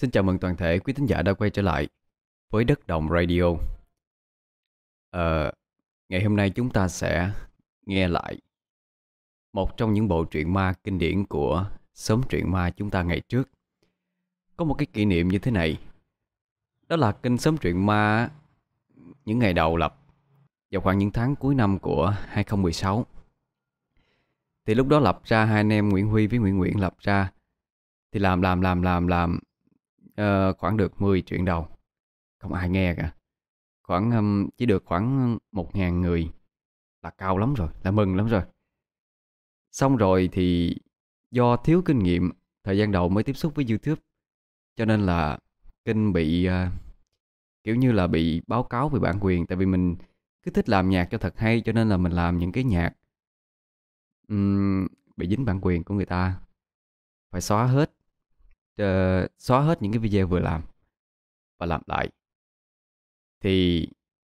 Xin chào mừng toàn thể quý thính giả đã quay trở lại với Đất Đồng Radio. Ờ, Ngày hôm nay chúng ta sẽ nghe lại một trong những bộ truyện ma kinh điển của xóm truyện ma chúng ta ngày trước. Có một cái kỷ niệm như thế này, đó là kênh xóm truyện ma những ngày đầu lập vào khoảng những tháng cuối năm của 2016. Thì lúc đó lập ra, hai anh em Nguyễn Huy với Nguyễn Nguyễn lập ra thì làm khoảng được 10 truyện đầu. Không ai nghe cả. Khoảng chỉ được khoảng 1.000 người là cao lắm rồi, là mừng lắm rồi. Xong rồi thì do thiếu kinh nghiệm, thời gian đầu mới tiếp xúc với YouTube, cho nên là kênh bị kiểu như là bị báo cáo về bản quyền. Tại vì mình cứ thích làm nhạc cho thật hay, cho nên là mình làm những cái nhạc bị dính bản quyền của người ta, phải xóa hết những cái video vừa làm và làm lại. Thì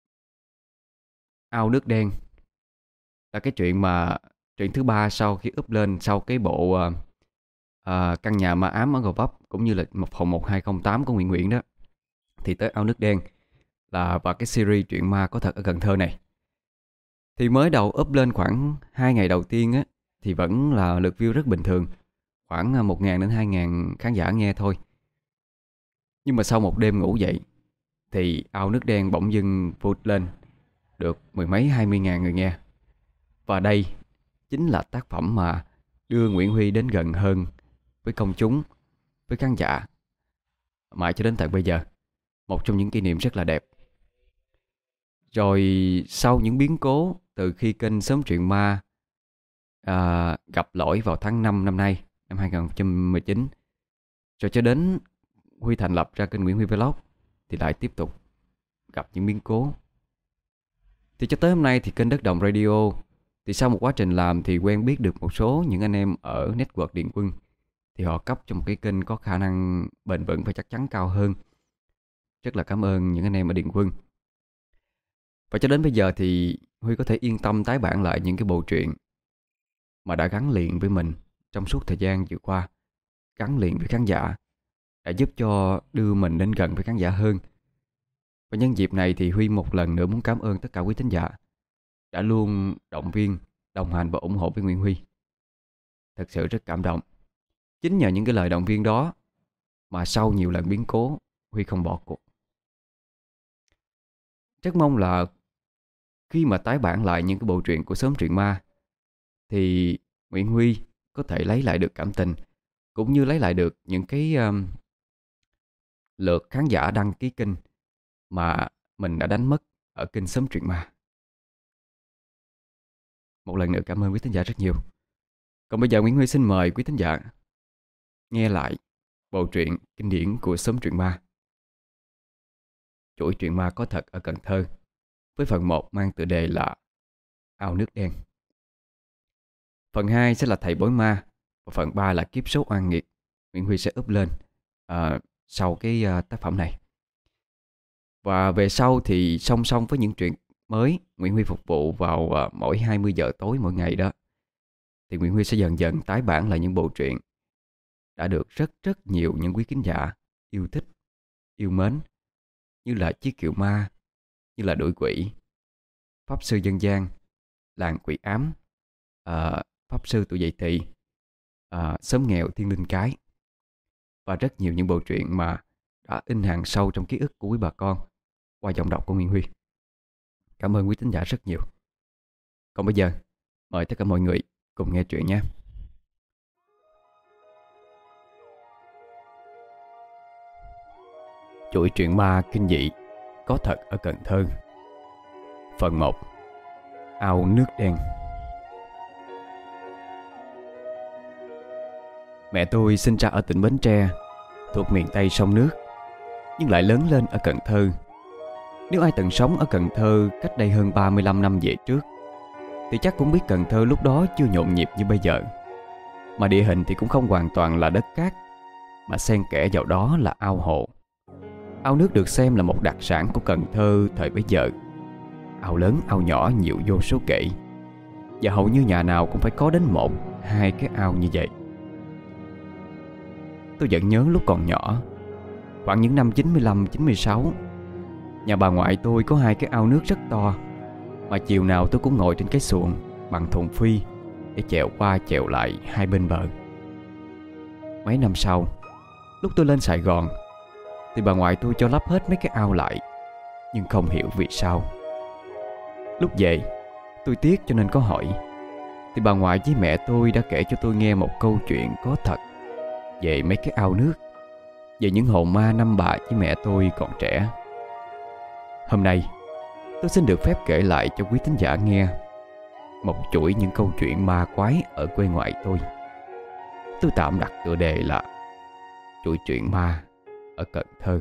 Ao Nước Đen là cái chuyện thứ ba sau khi up lên sau cái bộ Căn Nhà Ma Ám ở Gò Vấp, cũng như là một phòng 1208 của Nguyễn Nguyễn đó. Thì tới Ao Nước Đen là và cái series truyện ma có thật ở Cần Thơ này. Thì mới đầu up lên khoảng 2 ngày đầu tiên á, thì vẫn là lượt view rất bình thường, khoảng 1.000 đến 2.000 khán giả nghe thôi. Nhưng mà sau một đêm ngủ dậy thì Ao Nước Đen bỗng dưng vụt lên được mười mấy 20.000 người nghe. Và đây chính là tác phẩm mà đưa Nguyễn Huy đến gần hơn với công chúng, với khán giả, mãi cho đến tận bây giờ. Một trong những kỷ niệm rất là đẹp. Rồi sau những biến cố từ khi kênh Xóm Truyện Ma gặp lỗi vào tháng 5 năm nay, năm 2019, rồi cho đến Huy thành lập ra kênh Nguyễn Huy Vlog, thì lại tiếp tục gặp những biến cố. Thì cho tới hôm nay thì kênh Đất Đồng Radio, thì sau một quá trình làm thì quen biết được một số những anh em ở network Điện Quân. Thì họ cấp cho một cái kênh có khả năng bền vững và chắc chắn cao hơn. Rất là cảm ơn những anh em ở Điện Quân. Và cho đến bây giờ thì Huy có thể yên tâm tái bản lại những cái bộ truyện mà đã gắn liền với mình trong suốt thời gian vừa qua, gắn liền với khán giả, đã giúp cho đưa mình đến gần với khán giả hơn. Và nhân dịp này thì Huy một lần nữa muốn cảm ơn tất cả quý thính giả đã luôn động viên, đồng hành và ủng hộ với Nguyễn Huy. Thật sự rất cảm động. Chính nhờ những cái lời động viên đó mà sau nhiều lần biến cố, Huy không bỏ cuộc. Rất mong là khi mà tái bản lại những cái bộ truyện của xóm truyện ma thì Nguyễn Huy có thể lấy lại được cảm tình, cũng như lấy lại được những cái lượt khán giả đăng ký kênh mà mình đã đánh mất ở kênh xóm truyện ma. Một lần nữa cảm ơn quý thính giả rất nhiều. Còn bây giờ Nguyễn Huy xin mời quý thính giả nghe lại bộ truyện kinh điển của xóm truyện ma, chuỗi truyện ma có thật ở Cần Thơ, với phần 1 mang tựa đề là Ao Nước Đen. Phần 2 sẽ là Thầy Bói Ma, và phần 3 là Kiếp Số Oan Nghiệt. Nguyễn Huy sẽ up lên sau cái tác phẩm này. Và về sau thì song song với những truyện mới Nguyễn Huy phục vụ vào mỗi 20 giờ tối mỗi ngày đó, thì Nguyễn Huy sẽ dần dần tái bản lại những bộ truyện đã được rất nhiều những quý khán giả yêu thích, yêu mến, như là Chiếc Kiệu Ma, như là Đuổi Quỷ, Pháp Sư Dân Gian, Làng Quỷ Ám, Pháp Sư Tuổi Dậy Thì, Xóm Nghèo Thiên Linh Cái, và rất nhiều những bộ truyện mà đã in hàng sâu trong ký ức của quý bà con qua giọng đọc của Nguyễn Huy. Cảm ơn quý thính giả rất nhiều. Còn bây giờ mời tất cả mọi người cùng nghe truyện nhé. Chuỗi truyện ma kinh dị có thật ở Cần Thơ, phần 1, Ao Nước Đen. Mẹ tôi sinh ra ở tỉnh Bến Tre, thuộc miền Tây sông nước, nhưng lại lớn lên ở Cần Thơ. Nếu ai từng sống ở Cần Thơ cách đây hơn 35 năm về trước thì chắc cũng biết Cần Thơ lúc đó chưa nhộn nhịp như bây giờ. Mà địa hình thì cũng không hoàn toàn là đất cát, mà xen kẽ vào đó là ao hồ. Ao nước được xem là một đặc sản của Cần Thơ thời bấy giờ. Ao lớn ao nhỏ nhiều vô số kể, và hầu như nhà nào cũng phải có đến một, hai cái ao như vậy. Tôi vẫn nhớ lúc còn nhỏ, Khoảng những năm 95, 96, nhà bà ngoại tôi có hai cái ao nước rất to, mà chiều nào tôi cũng ngồi trên cái xuồng bằng thùng phi để chèo qua chèo lại hai bên bờ. Mấy năm sau, lúc tôi lên Sài Gòn thì bà ngoại tôi cho lấp hết mấy cái ao lại, nhưng không hiểu vì sao. Lúc về tôi tiếc cho nên có hỏi, thì bà ngoại với mẹ tôi đã kể cho tôi nghe một câu chuyện có thật về mấy cái ao nước, về những hồn ma năm bà với mẹ tôi còn trẻ. Hôm nay tôi xin được phép kể lại cho quý thính giả nghe một chuỗi những câu chuyện ma quái ở quê ngoại tôi. Tôi tạm đặt tựa đề là chuỗi chuyện ma ở Cần Thơ.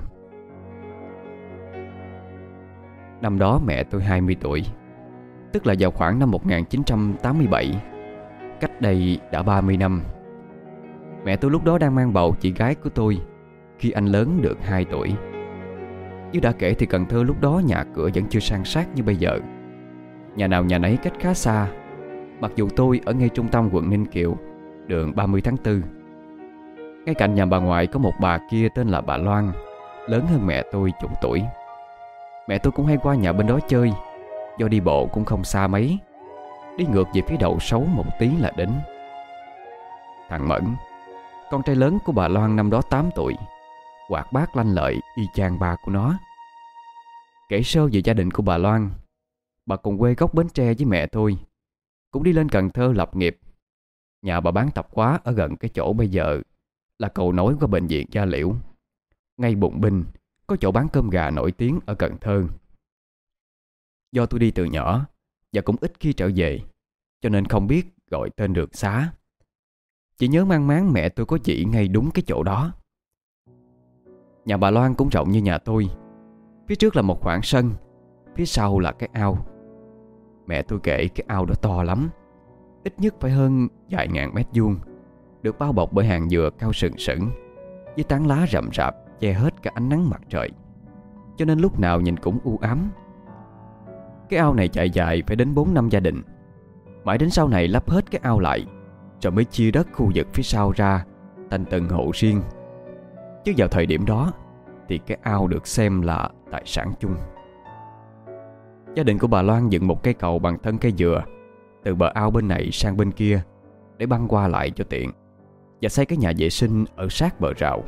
Năm đó mẹ tôi 20 tuổi, tức là vào khoảng năm 1987, cách đây đã 30 năm. Mẹ tôi lúc đó đang mang bầu chị gái của tôi khi anh lớn được 2 tuổi. Như đã kể thì Cần Thơ lúc đó nhà cửa vẫn chưa san sát như bây giờ. Nhà nào nhà nấy cách khá xa. Mặc dù tôi ở ngay trung tâm quận Ninh Kiều, đường 30 tháng 4. Ngay cạnh nhà bà ngoại có một bà kia tên là bà Loan, lớn hơn mẹ tôi chục tuổi. Mẹ tôi cũng hay qua nhà bên đó chơi, do đi bộ cũng không xa mấy, đi ngược về phía đầu sấu một tí là đến. Thằng Mẫn, con trai lớn của bà Loan năm đó 8 tuổi, hoạt bát lanh lợi y chang ba của nó. Kể sơ về gia đình của bà Loan, bà cùng quê gốc Bến Tre với mẹ tôi, cũng đi lên Cần Thơ lập nghiệp. Nhà bà bán tạp hóa ở gần cái chỗ bây giờ là cầu nối qua bệnh viện Gia Liễu. Ngay bụng binh có chỗ bán cơm gà nổi tiếng ở Cần Thơ. Do tôi đi từ nhỏ và cũng ít khi trở về, cho nên không biết gọi tên đường xá. Chỉ nhớ mang máng mẹ tôi có chỉ ngay đúng cái chỗ đó. Nhà bà Loan cũng rộng như nhà tôi. Phía trước là một khoảng sân, phía sau là cái ao. Mẹ tôi kể cái ao đó to lắm, ít nhất phải hơn vài ngàn mét vuông, được bao bọc bởi hàng dừa cao sừng sững, với tán lá rậm rạp che hết cả ánh nắng mặt trời, cho nên lúc nào nhìn cũng u ám. Cái ao này chạy dài phải đến 4-5 gia đình. Mãi đến sau này lấp hết cái ao lại, rồi mới chia đất khu vực phía sau ra thành từng hộ riêng. Chứ vào thời điểm đó thì cái ao được xem là tài sản chung. Gia đình của bà Loan dựng một cây cầu bằng thân cây dừa từ bờ ao bên này sang bên kia để băng qua lại cho tiện, và xây cái nhà vệ sinh ở sát bờ rào.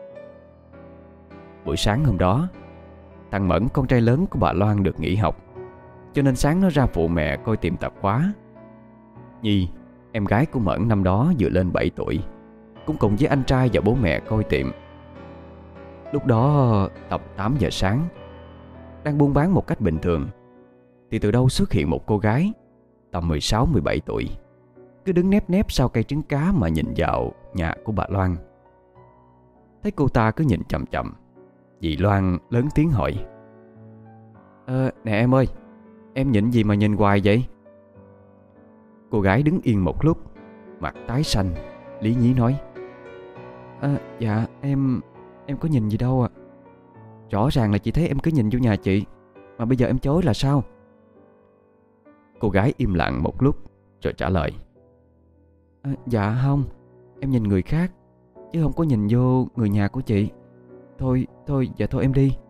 Buổi sáng hôm đó, thằng Mẫn, con trai lớn của bà Loan, được nghỉ học, cho nên sáng nó ra phụ mẹ coi tiệm tạp hóa. Nhi, em gái của Mẫn năm đó vừa lên 7 tuổi, cũng cùng với anh trai và bố mẹ coi tiệm. Lúc đó tầm 8 giờ sáng, đang buôn bán một cách bình thường, thì từ đâu xuất hiện một cô gái tầm 16-17 tuổi, cứ đứng nép nép sau cây trứng cá mà nhìn vào nhà của bà Loan. Thấy cô ta cứ nhìn chằm chằm, dì Loan lớn tiếng hỏi: Nè em ơi, em nhìn gì mà nhìn hoài vậy? Cô gái đứng yên một lúc, mặt tái xanh, lý nhí nói: Dạ em có nhìn gì đâu ạ. Rõ ràng là chị thấy em cứ nhìn vô nhà chị, mà bây giờ em chối là sao? Cô gái im lặng một lúc rồi trả lời: Dạ không, em nhìn người khác, chứ không có nhìn vô người nhà của chị. Thôi dạ thôi em đi.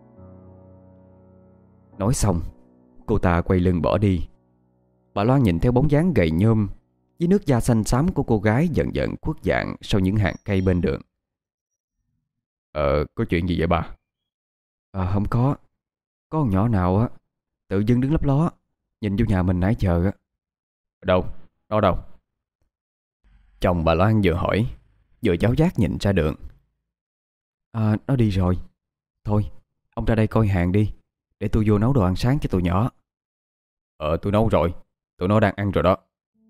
Nói xong, cô ta quay lưng bỏ đi. Bà Loan nhìn theo bóng dáng gầy nhom với nước da xanh xám của cô gái dần dần khuất dạng sau những hàng cây bên đường. Có chuyện gì vậy bà? Không có. Có con nhỏ nào á tự dưng đứng lấp ló nhìn vô nhà mình nãy giờ á. Đâu? Nó đâu? Chồng bà Loan vừa hỏi vừa giáo giác nhìn ra đường. Nó đi rồi. Thôi ông ra đây coi hàng đi, để tôi vô nấu đồ ăn sáng cho tụi nhỏ. Tôi nấu rồi, tụi nó đang ăn rồi đó.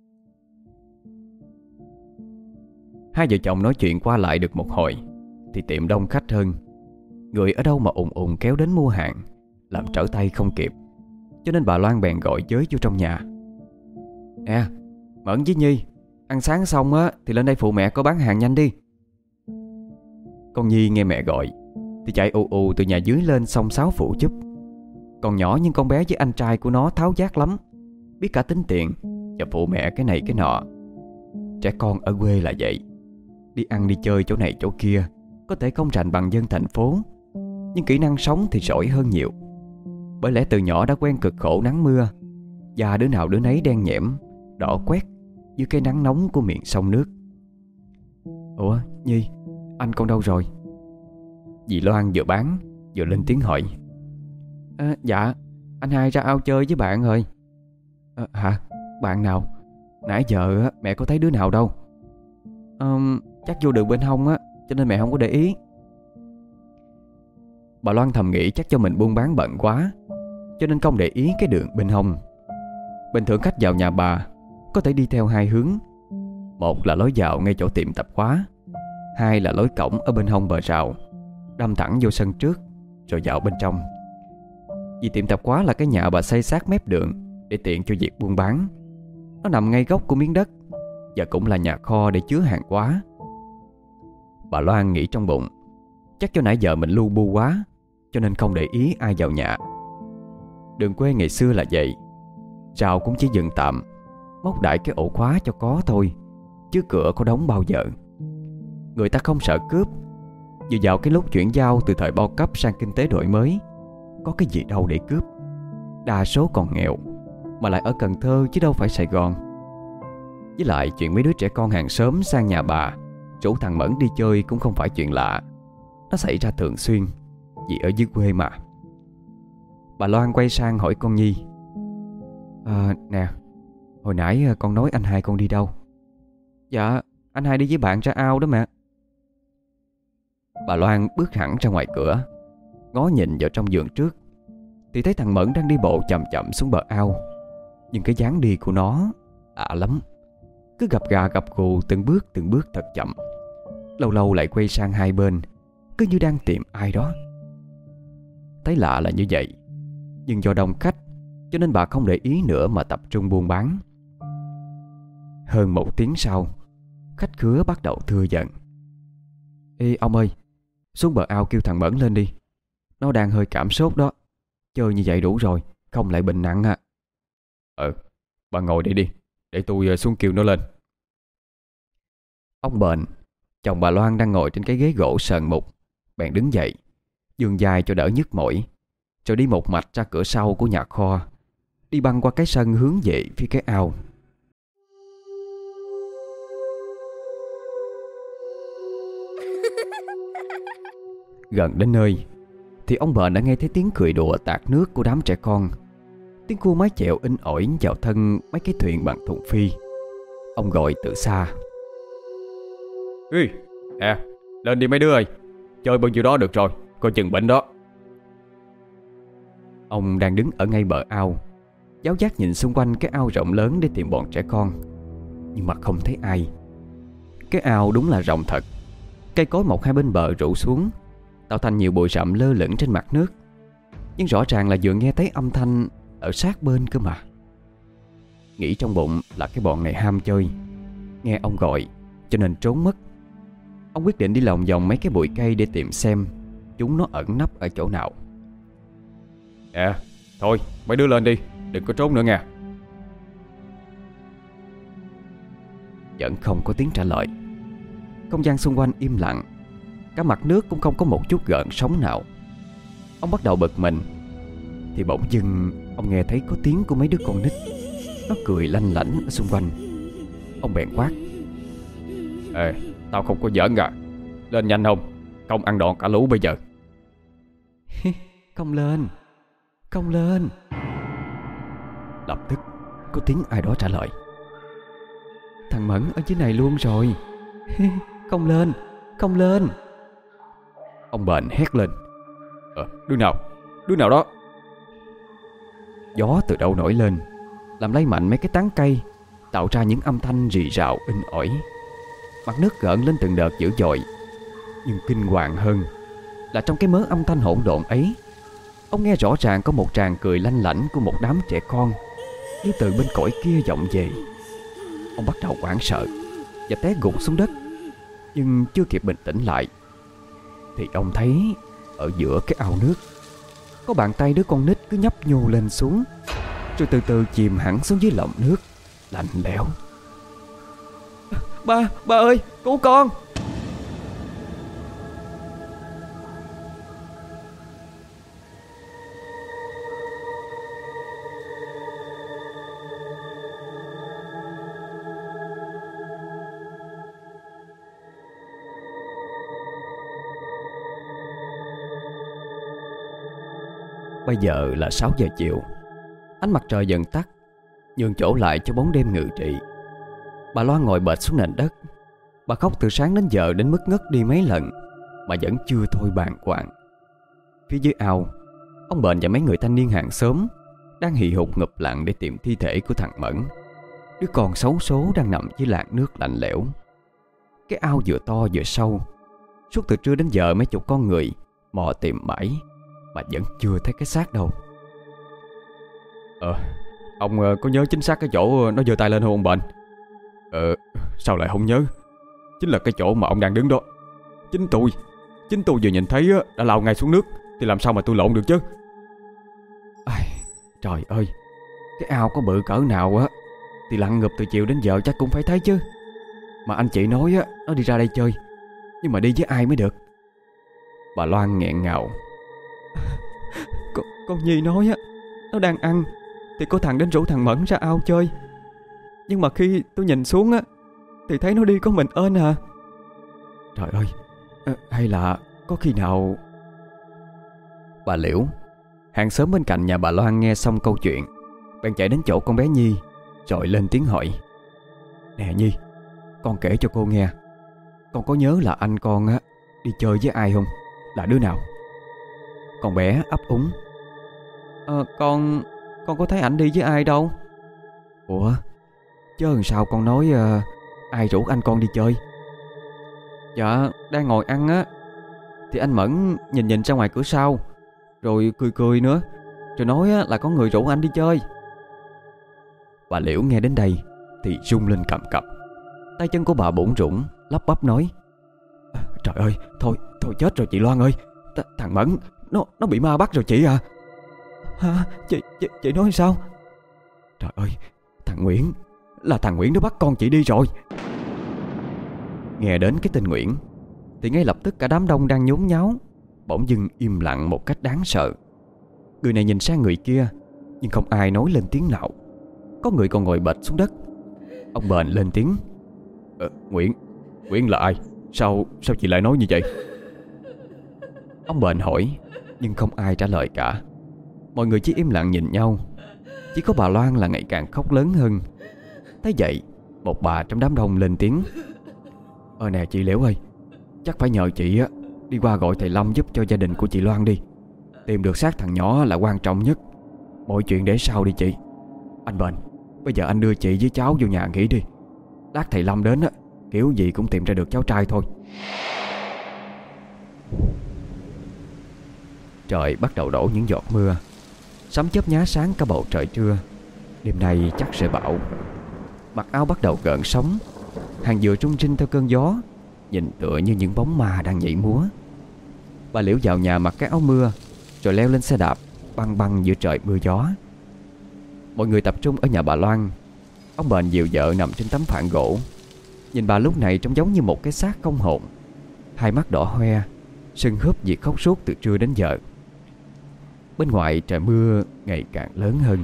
Hai vợ chồng nói chuyện qua lại được một hồi thì tiệm đông khách hơn. Người ở đâu mà ùn ùn kéo đến mua hàng, làm trở tay không kịp, cho nên bà Loan bèn gọi giới vô trong nhà: Nè, Mẫn với Nhi, ăn sáng xong á thì lên đây phụ mẹ có bán hàng nhanh đi. Con Nhi nghe mẹ gọi thì chạy ù ù từ nhà dưới lên xông xáo phụ giúp. Còn nhỏ nhưng con bé với anh trai của nó tháo vát lắm, biết cả tính tiền và phụ mẹ cái này cái nọ. Trẻ con ở quê là vậy, đi ăn đi chơi chỗ này chỗ kia có thể không rành bằng dân thành phố, nhưng kỹ năng sống thì giỏi hơn nhiều. Bởi lẽ từ nhỏ đã quen cực khổ nắng mưa, da đứa nào đứa nấy đen nhẽm, đỏ quét dưới cái nắng nóng của miệng sông nước. Ủa Nhi, anh con đâu rồi? Dì Loan vừa bán vừa lên tiếng hỏi. Dạ, anh hai ra ao chơi với bạn rồi. Hả? Bạn nào? Nãy giờ mẹ có thấy đứa nào đâu. Chắc vô đường bên hông á, cho nên mẹ không có để ý. Bà Loan thầm nghĩ chắc cho mình buôn bán bận quá, cho nên không để ý cái đường bên hông. Bình thường khách vào nhà bà có thể đi theo hai hướng. Một là lối vào ngay chỗ tiệm tạp hóa, hai là lối cổng ở bên hông bờ rào, đâm thẳng vô sân trước rồi vào bên trong. Vì tiệm tạp hóa là cái nhà bà xây sát mép đường để tiện cho việc buôn bán. Nó nằm ngay góc của miếng đất và cũng là nhà kho để chứa hàng hóa. Bà Loan nghĩ trong bụng, chắc cho nãy giờ mình lu bu quá, cho nên không để ý ai vào nhà. Đường quê ngày xưa là vậy, rào cũng chỉ dựng tạm, móc đại cái ổ khóa cho có thôi, chứ cửa có đóng bao giờ. Người ta không sợ cướp. Vừa vào cái lúc chuyển giao từ thời bao cấp sang kinh tế đổi mới, có cái gì đâu để cướp. Đa số còn nghèo, mà lại ở Cần Thơ chứ đâu phải Sài Gòn. Với lại chuyện mấy đứa trẻ con hàng xóm sang nhà bà rủ thằng Mẫn đi chơi cũng không phải chuyện lạ. Nó xảy ra thường xuyên, vì ở dưới quê mà. Bà Loan quay sang hỏi con Nhi. Nè, hồi nãy con nói anh hai con đi đâu? Dạ, anh hai đi với bạn ra ao đó mẹ. Bà Loan bước hẳn ra ngoài cửa, ngó nhìn vào trong vườn trước, thì thấy thằng Mẫn đang đi bộ chậm chậm xuống bờ ao. Nhưng cái dáng đi của nó lạ lắm, cứ gập gà gập gù từng bước thật chậm. Lâu lâu lại quay sang hai bên, cứ như đang tìm ai đó. Thấy lạ là như vậy, nhưng do đông khách cho nên bà không để ý nữa mà tập trung buôn bán. Hơn 1 tiếng sau, khách khứa bắt đầu thưa dần. Ê ông ơi, xuống bờ ao kêu thằng Mẫn lên đi. Nó đang hơi cảm sốt đó. Chơi như vậy đủ rồi, không lại bệnh nặng à. Bà ngồi đây đi, để tôi xuống kêu nó lên. Ông Bền, chồng bà Loan đang ngồi trên cái ghế gỗ sờn mục, bèn đứng dậy, vươn dài cho đỡ nhức mỏi, rồi đi một mạch ra cửa sau của nhà kho, đi băng qua cái sân hướng về phía cái ao. Gần đến nơi thì ông Bền đã nghe thấy tiếng cười đùa tạt nước của đám trẻ con, tiếng cua mái chèo in ỏi vào thân mấy cái thuyền bằng thùng phi. Ông gọi từ xa. Ê, nè, lên đi mấy đứa ơi, chơi bao nhiêu đó được rồi, coi chừng bệnh đó. Ông đang đứng ở ngay bờ ao, giáo giác nhìn xung quanh cái ao rộng lớn để tìm bọn trẻ con, nhưng mà không thấy ai. Cái ao đúng là rộng thật, cây cối mọc hai bên bờ rủ xuống, tạo thành nhiều bụi rậm lơ lửng trên mặt nước. Nhưng rõ ràng là vừa nghe thấy âm thanh ở sát bên cơ mà. Nghĩ trong bụng là cái bọn này ham chơi, nghe ông gọi cho nên trốn mất. Ông quyết định đi lòng vòng mấy cái bụi cây để tìm xem chúng nó ẩn nấp ở chỗ nào. Thôi mấy đứa lên đi, đừng có trốn nữa nha. Vẫn không có tiếng trả lời. Không gian xung quanh im lặng, cả mặt nước cũng không có một chút gợn sóng nào. Ông bắt đầu bực mình, thì bỗng dưng ông nghe thấy có tiếng của mấy đứa con nít. Nó cười lanh lảnh ở xung quanh. Ông bèn quát. Tao không có giỡn à, lên nhanh không ăn đòn cả lũ bây giờ. Không lên, không lên. Lập tức có tiếng ai đó trả lời. Thằng Mẫn ở dưới này luôn rồi. Không lên, không lên. Ông Bền hét lên. Đứa nào đó. Gió từ đâu nổi lên, làm lay mạnh mấy cái tán cây, tạo ra những âm thanh rì rào in ỏi. Mặt nước gợn lên từng đợt dữ dội. Nhưng kinh hoàng hơn là trong cái mớ âm thanh hỗn độn ấy, ông nghe rõ ràng có một tràng cười lanh lảnh của một đám trẻ con như từ bên cõi kia vọng về. Ông bắt đầu hoảng sợ và té gục xuống đất. Nhưng chưa kịp bình tĩnh lại thì ông thấy ở giữa cái ao nước có bàn tay đứa con nít cứ nhấp nhô lên xuống, rồi từ từ chìm hẳn xuống dưới lòng nước lạnh lẽo. Ba ơi, cứu con. Bây giờ là 6 giờ chiều. Ánh mặt trời dần tắt, nhường chỗ lại cho bóng đêm ngự trị. Bà Loan ngồi bệt xuống nền đất. Bà khóc từ sáng đến giờ đến mức ngất đi mấy lần mà vẫn chưa thôi bàng hoàng. Phía dưới ao, ông Bền và mấy người thanh niên hàng xóm đang hì hục ngụp lặn để tìm thi thể của thằng Mẫn, đứa con xấu số đang nằm dưới làn nước lạnh lẽo. Cái ao vừa to vừa sâu. Suốt từ trưa đến giờ mấy chục con người mò tìm mãi mà vẫn chưa thấy cái xác đâu. Ông có nhớ chính xác cái chỗ nó giơ tay lên không ông Bền? Sao lại không nhớ? Chính là cái chỗ mà ông đang đứng đó. Chính tôi vừa nhìn thấy đã lao ngay xuống nước, thì làm sao mà tôi lộn được chứ? Trời ơi, cái ao có bự cỡ nào á thì lặn ngụp từ chiều đến giờ chắc cũng phải thấy chứ. Mà anh chị nói á, nó đi ra đây chơi, nhưng mà đi với ai mới được? Bà Loan nghẹn ngào. Con Nhi nói á, nó đang ăn thì có thằng đến rủ thằng Mẫn ra ao chơi. Nhưng mà khi tôi nhìn xuống á thì thấy nó đi có mình ơn à. Trời ơi, hay là có khi nào... Bà Liễu, hàng xóm bên cạnh nhà bà Loan, nghe xong câu chuyện bèn chạy đến chỗ con bé Nhi rồi lên tiếng hỏi. Nè Nhi, con kể cho cô nghe, con có nhớ là anh con á đi chơi với ai không? Là đứa nào? Con bé ấp úng. Con có thấy ảnh đi với ai đâu. Ủa, chứ làm sao con nói ai rủ anh con đi chơi? Dạ, đang ngồi ăn á thì anh Mẫn nhìn nhìn ra ngoài cửa sau, rồi cười cười nữa, rồi nói là có người rủ anh đi chơi. Bà Liễu nghe đến đây thì run lên cầm cập. Tay chân của bà bủn rủn, lắp bắp nói. Trời ơi, thôi chết rồi chị Loan ơi. Thằng Mẫn nó bị ma bắt rồi chị à. Hả? Chị nói sao? Trời ơi, thằng Nguyễn nó bắt con chị đi rồi. Nghe đến cái tên Nguyễn thì ngay lập tức cả đám đông đang nhốn nháo bỗng dưng im lặng một cách đáng sợ. Người này nhìn sang người kia, nhưng không ai nói lên tiếng nào. Có người còn ngồi bệt xuống đất. Ông Bền lên tiếng. Nguyễn là ai? Sao chị lại nói như vậy? Ông Bền hỏi, nhưng không ai trả lời cả. Mọi người chỉ im lặng nhìn nhau. Chỉ có bà Loan là ngày càng khóc lớn hơn. Thấy vậy, một bà trong đám đông lên tiếng. Nè chị Liễu ơi, chắc phải nhờ chị á đi qua gọi thầy Long giúp cho gia đình của chị Loan đi. Tìm được xác thằng nhỏ là quan trọng nhất. Mọi chuyện để sau đi chị. Anh Bền, bây giờ anh đưa chị với cháu vô nhà nghỉ đi. Lát thầy Long đến á, kiểu gì cũng tìm ra được cháu trai thôi. Trời bắt đầu đổ những giọt mưa. Sấm chớp nhá sáng cả bầu trời trưa. Đêm nay chắc sẽ bão. Mặt áo bắt đầu gợn sóng. Hàng dừa rung rinh theo cơn gió, nhìn tựa như những bóng ma đang nhảy múa. Bà Liễu vào nhà mặc cái áo mưa, rồi leo lên xe đạp băng băng giữa trời mưa gió. Mọi người tập trung ở nhà bà Loan. Ông Bền dìu vợ nằm trên tấm phản gỗ. Nhìn bà lúc này trông giống như một cái xác không hồn. Hai mắt đỏ hoe, sưng húp vì khóc suốt từ trưa đến giờ. Bên ngoài trời mưa ngày càng lớn hơn.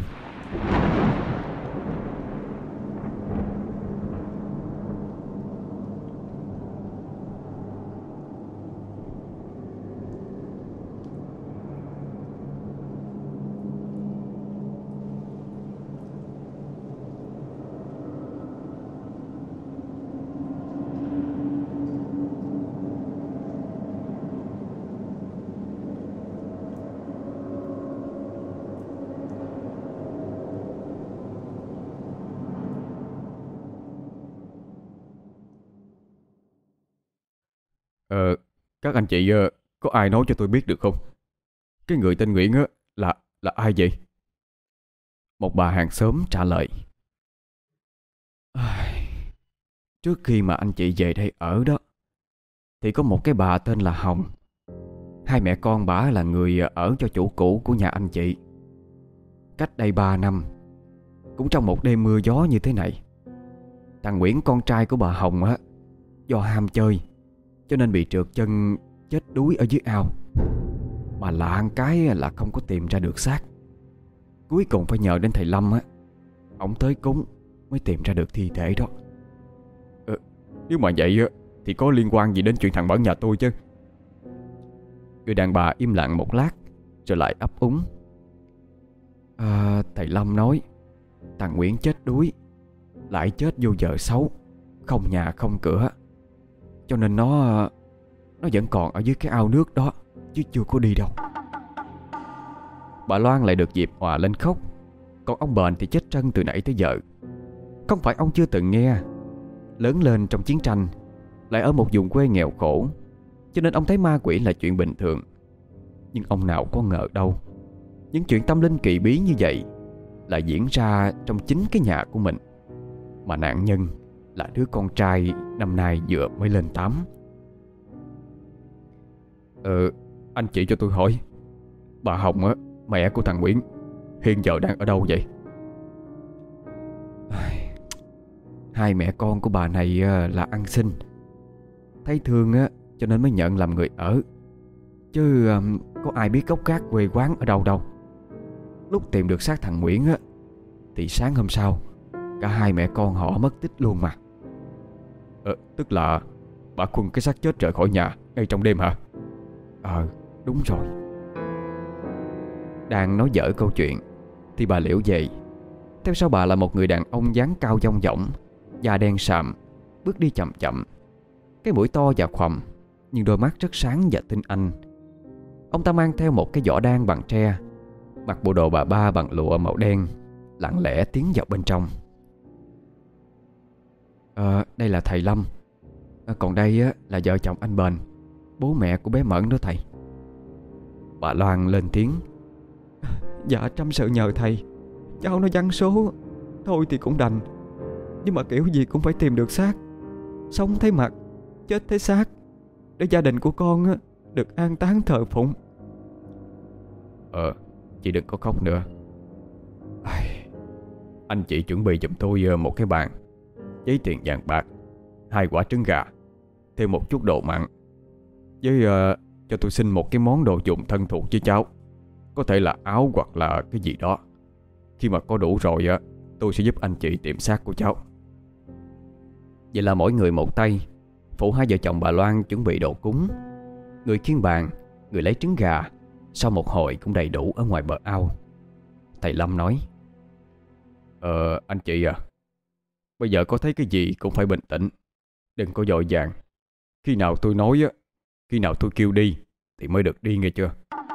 Các anh chị có ai nói cho tôi biết được không? Cái người tên Nguyễn á là ai vậy? Một bà hàng xóm trả lời. Trước khi mà anh chị về đây ở đó thì có một cái bà tên là Hồng. Hai mẹ con bả là người ở cho chủ cũ của nhà anh chị. Cách đây 3 năm, cũng trong một đêm mưa gió như thế này, thằng Nguyễn con trai của bà Hồng á, do ham chơi cho nên bị trượt chân chết đuối ở dưới ao. Mà lạ cái là không có tìm ra được xác. Cuối cùng phải nhờ đến thầy Lâm á, ổng tới cúng mới tìm ra được thi thể đó. Nếu mà vậy á thì có liên quan gì đến chuyện thằng Bẩn nhà tôi chứ? Người đàn bà im lặng một lát rồi lại ấp úng. thầy Lâm nói thằng Nguyễn chết đuối, lại chết vô giờ xấu, không nhà không cửa, cho nên nó vẫn còn ở dưới cái ao nước đó, chứ chưa có đi đâu. Bà Loan lại được dịp òa lên khóc. Còn ông Bền thì chết trân từ nãy tới giờ. Không phải ông chưa từng nghe, lớn lên trong chiến tranh, lại ở một vùng quê nghèo khổ, cho nên ông thấy ma quỷ là chuyện bình thường. Nhưng ông nào có ngờ đâu, những chuyện tâm linh kỳ bí như vậy lại diễn ra trong chính cái nhà của mình, mà nạn nhân là đứa con trai năm nay vừa mới lên 8. Anh chị cho tôi hỏi, bà Hồng á, mẹ của thằng Nguyễn, hiện giờ đang ở đâu vậy? Hai mẹ con của bà này là ăn xin, thấy thương á cho nên mới nhận làm người ở, chứ có ai biết gốc gác quê quán ở đâu đâu. Lúc tìm được xác thằng Nguyễn á, thì sáng hôm sau cả hai mẹ con họ mất tích luôn mà. Tức là bà Quân cái xác chết rời khỏi nhà ngay trong đêm hả? Đúng rồi. Đang nói dở câu chuyện thì bà Liễu về. Theo sau bà là một người đàn ông dáng cao dong dỏng, da đen sạm, bước đi chậm chậm, cái mũi to và khoằm, nhưng đôi mắt rất sáng và tinh anh. Ông ta mang theo một cái giỏ đan bằng tre, mặc bộ đồ bà ba bằng lụa màu đen, lặng lẽ tiến vào bên trong. Đây là thầy Lâm. Còn đây á, là vợ chồng anh Bền, bố mẹ của bé Mẫn đó thầy. Bà Loan lên tiếng. Dạ trăm sự nhờ thầy, cháu nó giăng số, thôi thì cũng đành, nhưng mà kiểu gì cũng phải tìm được xác, sống thấy mặt, chết thấy xác, để gia đình của con á, được an táng thờ phụng. Chị đừng có khóc nữa. Anh chị chuẩn bị giùm tôi một cái bàn, giấy tiền vàng bạc, 2 quả trứng gà, thêm một chút đồ mặn, với cho tôi xin một cái món đồ dùng thân thuộc với cháu, có thể là áo hoặc là cái gì đó. Khi mà có đủ rồi á, tôi sẽ giúp anh chị tìm xác của cháu. Vậy là mỗi người một tay phụ hai vợ chồng bà Loan chuẩn bị đồ cúng. Người khiêng bàn, người lấy trứng gà. Sau một hồi cũng đầy đủ ở ngoài bờ ao. Thầy Lâm nói: anh chị à, bây giờ có thấy cái gì cũng phải bình tĩnh, đừng có vội vàng. Khi nào tôi nói á, khi nào tôi kêu đi thì mới được đi, nghe chưa?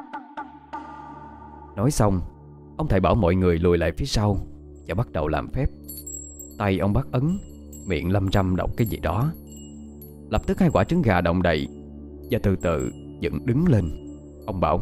Nói xong, ông thầy bảo mọi người lùi lại phía sau và bắt đầu làm phép. Tay ông bắt ấn, miệng lăm răm đọc cái gì đó. Lập tức 2 quả trứng gà động đậy và từ từ dựng đứng lên. Ông bảo: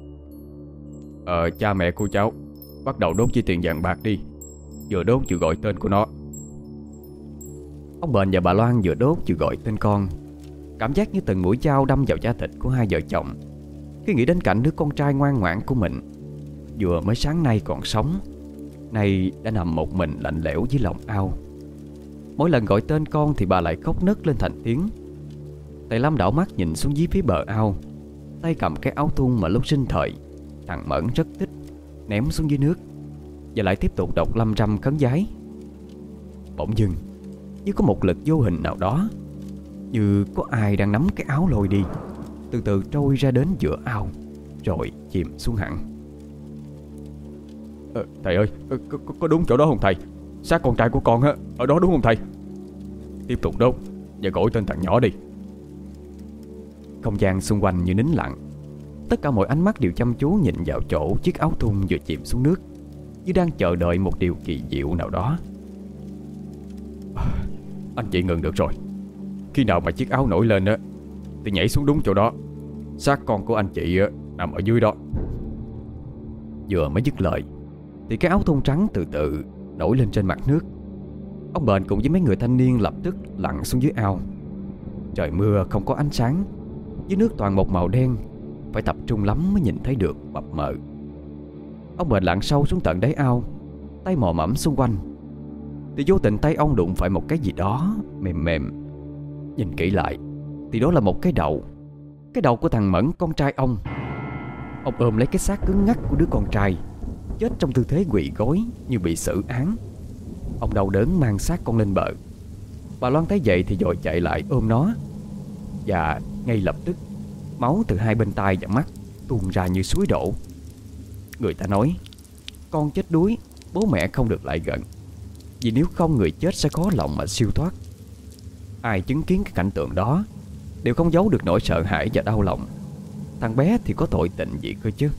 cha mẹ của cháu bắt đầu đốt dây tiền vàng bạc đi. Vừa đốt vừa gọi tên của nó. Ông Bền và bà Loan vừa đốt vừa gọi tên con. Cảm giác như từng mũi dao đâm vào da thịt của hai vợ chồng khi nghĩ đến cảnh đứa con trai ngoan ngoãn của mình, vừa mới sáng nay còn sống, nay đã nằm một mình lạnh lẽo dưới lòng ao. Mỗi lần gọi tên con thì bà lại khóc nấc lên thành tiếng. Thầy Lâm đảo mắt nhìn xuống dưới phía bờ ao, tay cầm cái áo thun mà lúc sinh thời thằng Mẫn rất thích, ném xuống dưới nước, và lại tiếp tục đọc lăm răm khấn vái. Bỗng dưng như có một lực vô hình nào đó, như có ai đang nắm cái áo lôi đi, từ từ trôi ra đến giữa ao, rồi chìm xuống hẳn. Thầy ơi, có đúng chỗ đó không thầy? Xác con trai của con á, ở đó đúng không thầy? Tiếp tục đốt và gọi tên thằng nhỏ đi. Không gian xung quanh như nín lặng. Tất cả mọi ánh mắt đều chăm chú nhìn vào chỗ chiếc áo thun vừa chìm xuống nước, như đang chờ đợi một điều kỳ diệu nào đó. Anh chị ngừng được rồi. Khi nào mà chiếc áo nổi lên á thì nhảy xuống đúng chỗ đó. Xác con của anh chị nằm ở dưới đó. Vừa mới dứt lời thì cái áo thun trắng từ từ nổi lên trên mặt nước. Ông Bền cùng với mấy người thanh niên lập tức lặn xuống dưới ao. Trời mưa không có ánh sáng, dưới nước toàn một màu đen, phải tập trung lắm mới nhìn thấy được mập mờ. Ông Bền lặn sâu xuống tận đáy ao, tay mò mẫm xung quanh, thì vô tình tay ông đụng phải một cái gì đó mềm mềm. Nhìn kỹ lại thì đó là một cái đầu. Cái đầu của thằng Mẫn, con trai ông. Ông ôm lấy cái xác cứng ngắc của đứa con trai, chết trong tư thế quỳ gối như bị xử án. Ông đau đớn mang xác con lên bờ. Bà Loan thấy vậy thì vội chạy lại ôm nó, và ngay lập tức máu từ hai bên tai và mắt tuôn ra như suối đổ. Người ta nói con chết đuối bố mẹ không được lại gần, vì nếu không người chết sẽ khó lòng mà siêu thoát. Ai chứng kiến cái cảnh tượng đó đều không giấu được nỗi sợ hãi và đau lòng. Thằng bé thì có tội tình gì cơ chứ.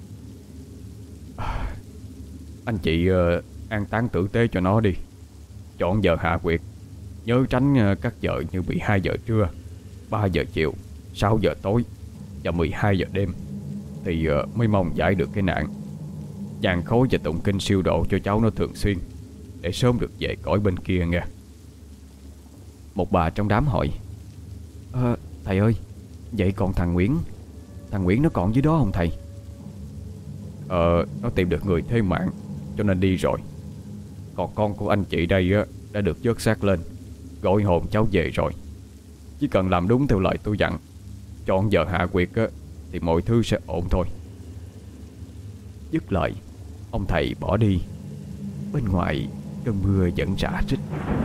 Anh chị an táng tử tế cho nó đi. Chọn giờ hạ quyệt, nhớ tránh các giờ như 12 giờ trưa, 3 giờ chiều, 6 giờ tối và 12 giờ đêm, thì mới mong giải được cái nạn. Chàng khối và tụng kinh siêu độ cho cháu nó thường xuyên, để sớm được về cõi bên kia nghe. Một bà trong đám hỏi: Thầy ơi, vậy còn thằng Nguyễn nó còn dưới đó không thầy? Nó tìm được người thế mạng cho nên đi rồi. Còn con của anh chị đây đã được vớt xác lên, gọi hồn cháu về rồi. Chỉ cần làm đúng theo lời tôi dặn, chọn giờ hạ quyệt thì mọi thứ sẽ ổn thôi. Dứt lời, ông thầy bỏ đi. Bên ngoài cơn mưa vẫn rả rích.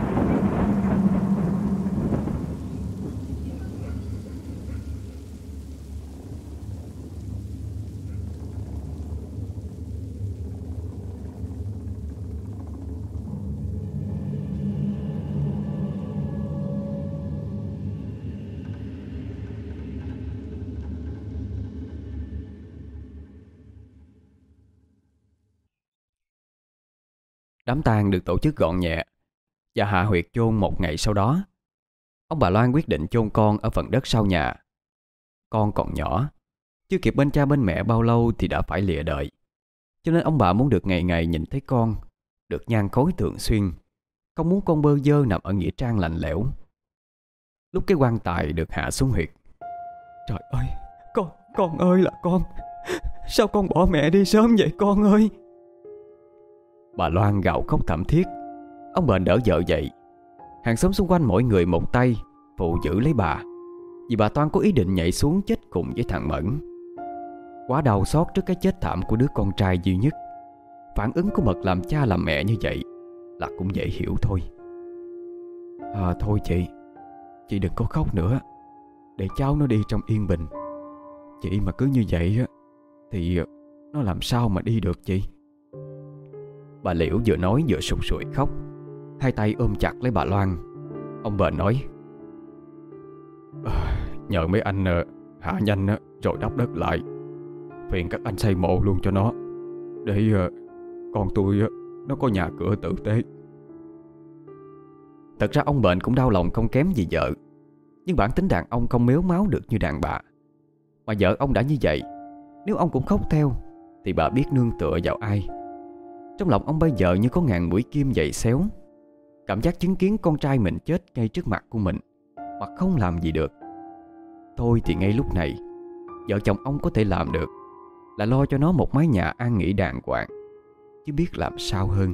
Đám tang được tổ chức gọn nhẹ và hạ huyệt chôn một ngày sau đó. Ông bà Loan quyết định chôn con ở phần đất sau nhà. Con còn nhỏ, chưa kịp bên cha bên mẹ bao lâu thì đã phải lìa đời. Cho nên ông bà muốn được ngày ngày nhìn thấy con, được nhang khói thường xuyên, không muốn con bơ vơ nằm ở nghĩa trang lạnh lẽo. Lúc cái quan tài được hạ xuống huyệt: Trời ơi, con ơi là con, sao con bỏ mẹ đi sớm vậy con ơi? Bà Loan gào khóc thảm thiết. Ông bền đỡ vợ dậy. Hàng xóm xung quanh mỗi người một tay phụ giữ lấy bà, vì bà Toan có ý định nhảy xuống chết cùng với thằng Mẫn. Quá đau xót trước cái chết thảm của đứa con trai duy nhất. Phản ứng của bậc làm cha làm mẹ như vậy là cũng dễ hiểu thôi. Thôi chị đừng có khóc nữa, để cháu nó đi trong yên bình. Chị mà cứ như vậy thì nó làm sao mà đi được chị? Bà Liễu vừa nói vừa sụt sùi khóc, hai tay ôm chặt lấy bà Loan. Ông bền nói: Nhờ mấy anh hạ nhanh rồi đắp đất lại. Phiền các anh xây mộ luôn cho nó, để con tôi nó có nhà cửa tử tế. Thật ra ông bền cũng đau lòng không kém gì vợ. Nhưng bản tính đàn ông không mếu máo được như đàn bà. Mà vợ ông đã như vậy, nếu ông cũng khóc theo thì bà biết nương tựa vào ai? Trong lòng ông bây giờ như có ngàn mũi kim dậy xéo. Cảm giác chứng kiến con trai mình chết ngay trước mặt của mình mà không làm gì được. Thôi thì ngay lúc này, vợ chồng ông có thể làm được là lo cho nó một mái nhà an nghỉ đàng hoàng, chứ biết làm sao hơn.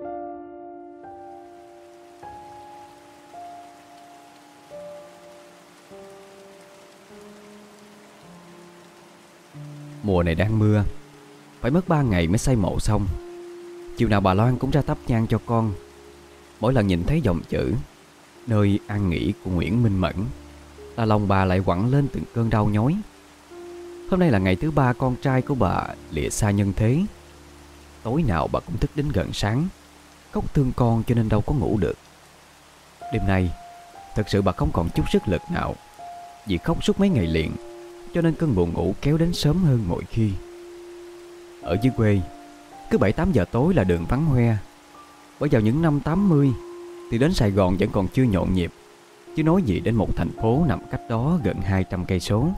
Mùa này đang mưa, phải mất 3 ngày mới xây mộ xong. Chiều nào bà Loan cũng ra thắp nhang cho con. Mỗi lần nhìn thấy dòng chữ nơi an nghỉ của Nguyễn Minh Mẫn là lòng bà lại quặn lên từng cơn đau nhói. Hôm nay là ngày thứ 3 con trai của bà lìa xa nhân thế. Tối nào bà cũng thức đến gần sáng, khóc thương con cho nên đâu có ngủ được. Đêm nay thật sự bà không còn chút sức lực nào, vì khóc suốt mấy ngày liền, cho nên cơn buồn ngủ kéo đến sớm hơn mọi khi. Ở dưới quê, cứ 7-8 giờ tối là đường vắng hoe. Bởi vào những năm 80 thì đến Sài Gòn vẫn còn chưa nhộn nhịp, chứ nói gì đến một thành phố nằm cách đó gần 200 cây số.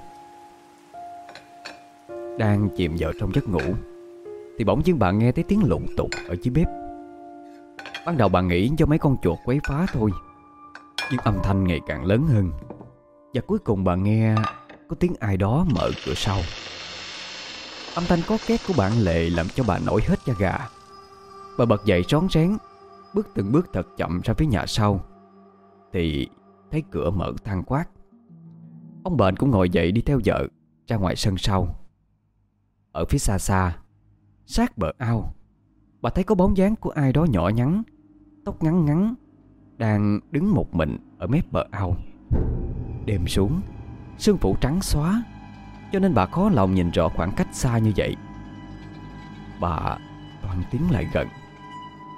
Đang chìm vào trong giấc ngủ thì bỗng dưng bà nghe thấy tiếng lụng tục ở dưới bếp. Ban đầu bà nghĩ do mấy con chuột quấy phá thôi, nhưng âm thanh ngày càng lớn hơn. Và cuối cùng bà nghe có tiếng ai đó mở cửa sau. Âm thanh có két của bản Lệ làm cho bà nổi hết da gà. Bà bật dậy rón rén, bước từng bước thật chậm ra phía nhà sau, thì thấy cửa mở than quát. Ông bền cũng ngồi dậy đi theo vợ ra ngoài sân sau. Ở phía xa xa, sát bờ ao, bà thấy có bóng dáng của ai đó nhỏ nhắn, tóc ngắn ngắn, đang đứng một mình ở mép bờ ao. Đêm xuống, sương phủ trắng xóa, cho nên bà khó lòng nhìn rõ khoảng cách xa như vậy. Bà toan tiến lại gần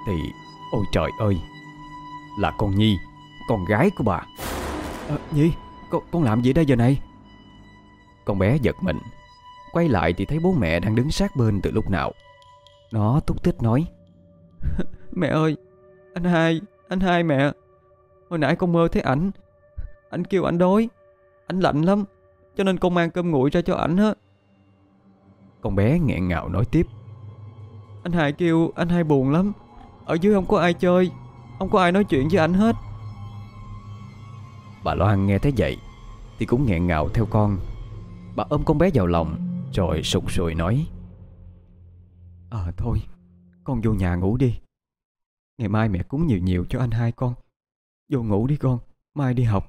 thì ôi trời ơi, là con Nhi, con gái của bà. Nhi, con làm gì đây giờ này? Con bé giật mình, quay lại thì thấy bố mẹ đang đứng sát bên từ lúc nào. Nó túc tích nói: Mẹ ơi, anh hai mẹ. Hồi nãy con mơ thấy ảnh. Ảnh kêu ảnh đói, ảnh lạnh lắm, cho nên con mang cơm nguội ra cho ảnh á. Con bé nghẹn ngào nói tiếp: Anh hai kêu anh hai buồn lắm, ở dưới không có ai chơi, không có ai nói chuyện với ảnh hết. Bà Loan nghe thấy vậy thì cũng nghẹn ngào theo con. Bà ôm con bé vào lòng rồi sụt sùi nói: Thôi, con vô nhà ngủ đi. Ngày mai mẹ cúng nhiều nhiều cho anh hai con. Vô ngủ đi con, mai đi học.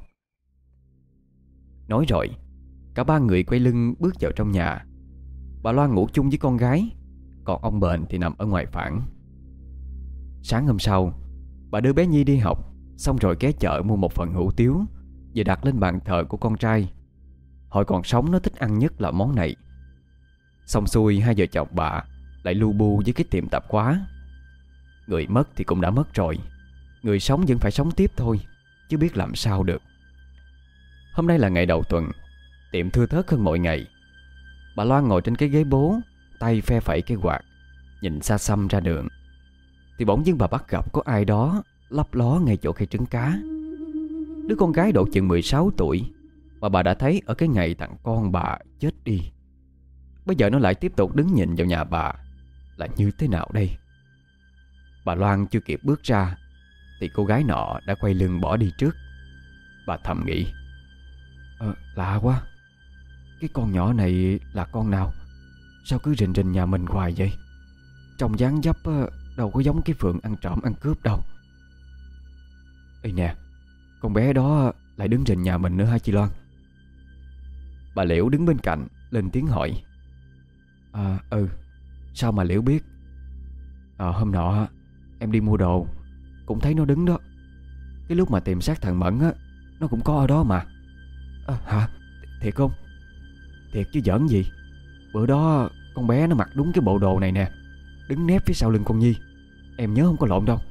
Nói rồi, cả ba người quay lưng bước vào trong nhà. Bà Loan ngủ chung với con gái, còn ông Bền thì nằm ở ngoài phản. Sáng hôm sau, bà đưa bé Nhi đi học, xong rồi ghé chợ mua một phần hủ tiếu về đặt lên bàn thờ của con trai. Hồi còn sống nó thích ăn nhất là món này. Xong xuôi, hai vợ chồng bà lại lu bu với cái tiệm tạp hóa. Người mất thì cũng đã mất rồi, người sống vẫn phải sống tiếp thôi, chứ biết làm sao được. Hôm nay là ngày đầu tuần, tiệm thưa thớt hơn mọi ngày. Bà Loan ngồi trên cái ghế bố, tay phe phẩy cái quạt, nhìn xa xăm ra đường. Thì bỗng dưng bà bắt gặp có ai đó lấp ló ngay chỗ khay trứng cá. Đứa con gái độ chừng 16 tuổi mà bà đã thấy ở cái ngày thằng con bà chết đi. Bây giờ nó lại tiếp tục đứng nhìn vào nhà bà, là như thế nào đây? Bà Loan chưa kịp bước ra thì cô gái nọ đã quay lưng bỏ đi trước. Bà thầm nghĩ: lạ quá, cái con nhỏ này là con nào? Sao cứ rình rình nhà mình hoài vậy? Trông dáng dấp đâu có giống cái Phượng ăn trộm ăn cướp đâu. Ê nè, con bé đó lại đứng rình nhà mình nữa hả chị Loan? Bà Liễu đứng bên cạnh lên tiếng hỏi: Sao mà Liễu biết? Hôm nọ em đi mua đồ cũng thấy nó đứng đó. Cái lúc mà tìm xác thằng Mẫn á, nó cũng có ở đó mà. Hả? Thiệt không? Thiệt chứ giỡn gì. Bữa đó con bé nó mặc đúng cái bộ đồ này nè, đứng nép phía sau lưng con Nhi. Em nhớ không có lộn đâu.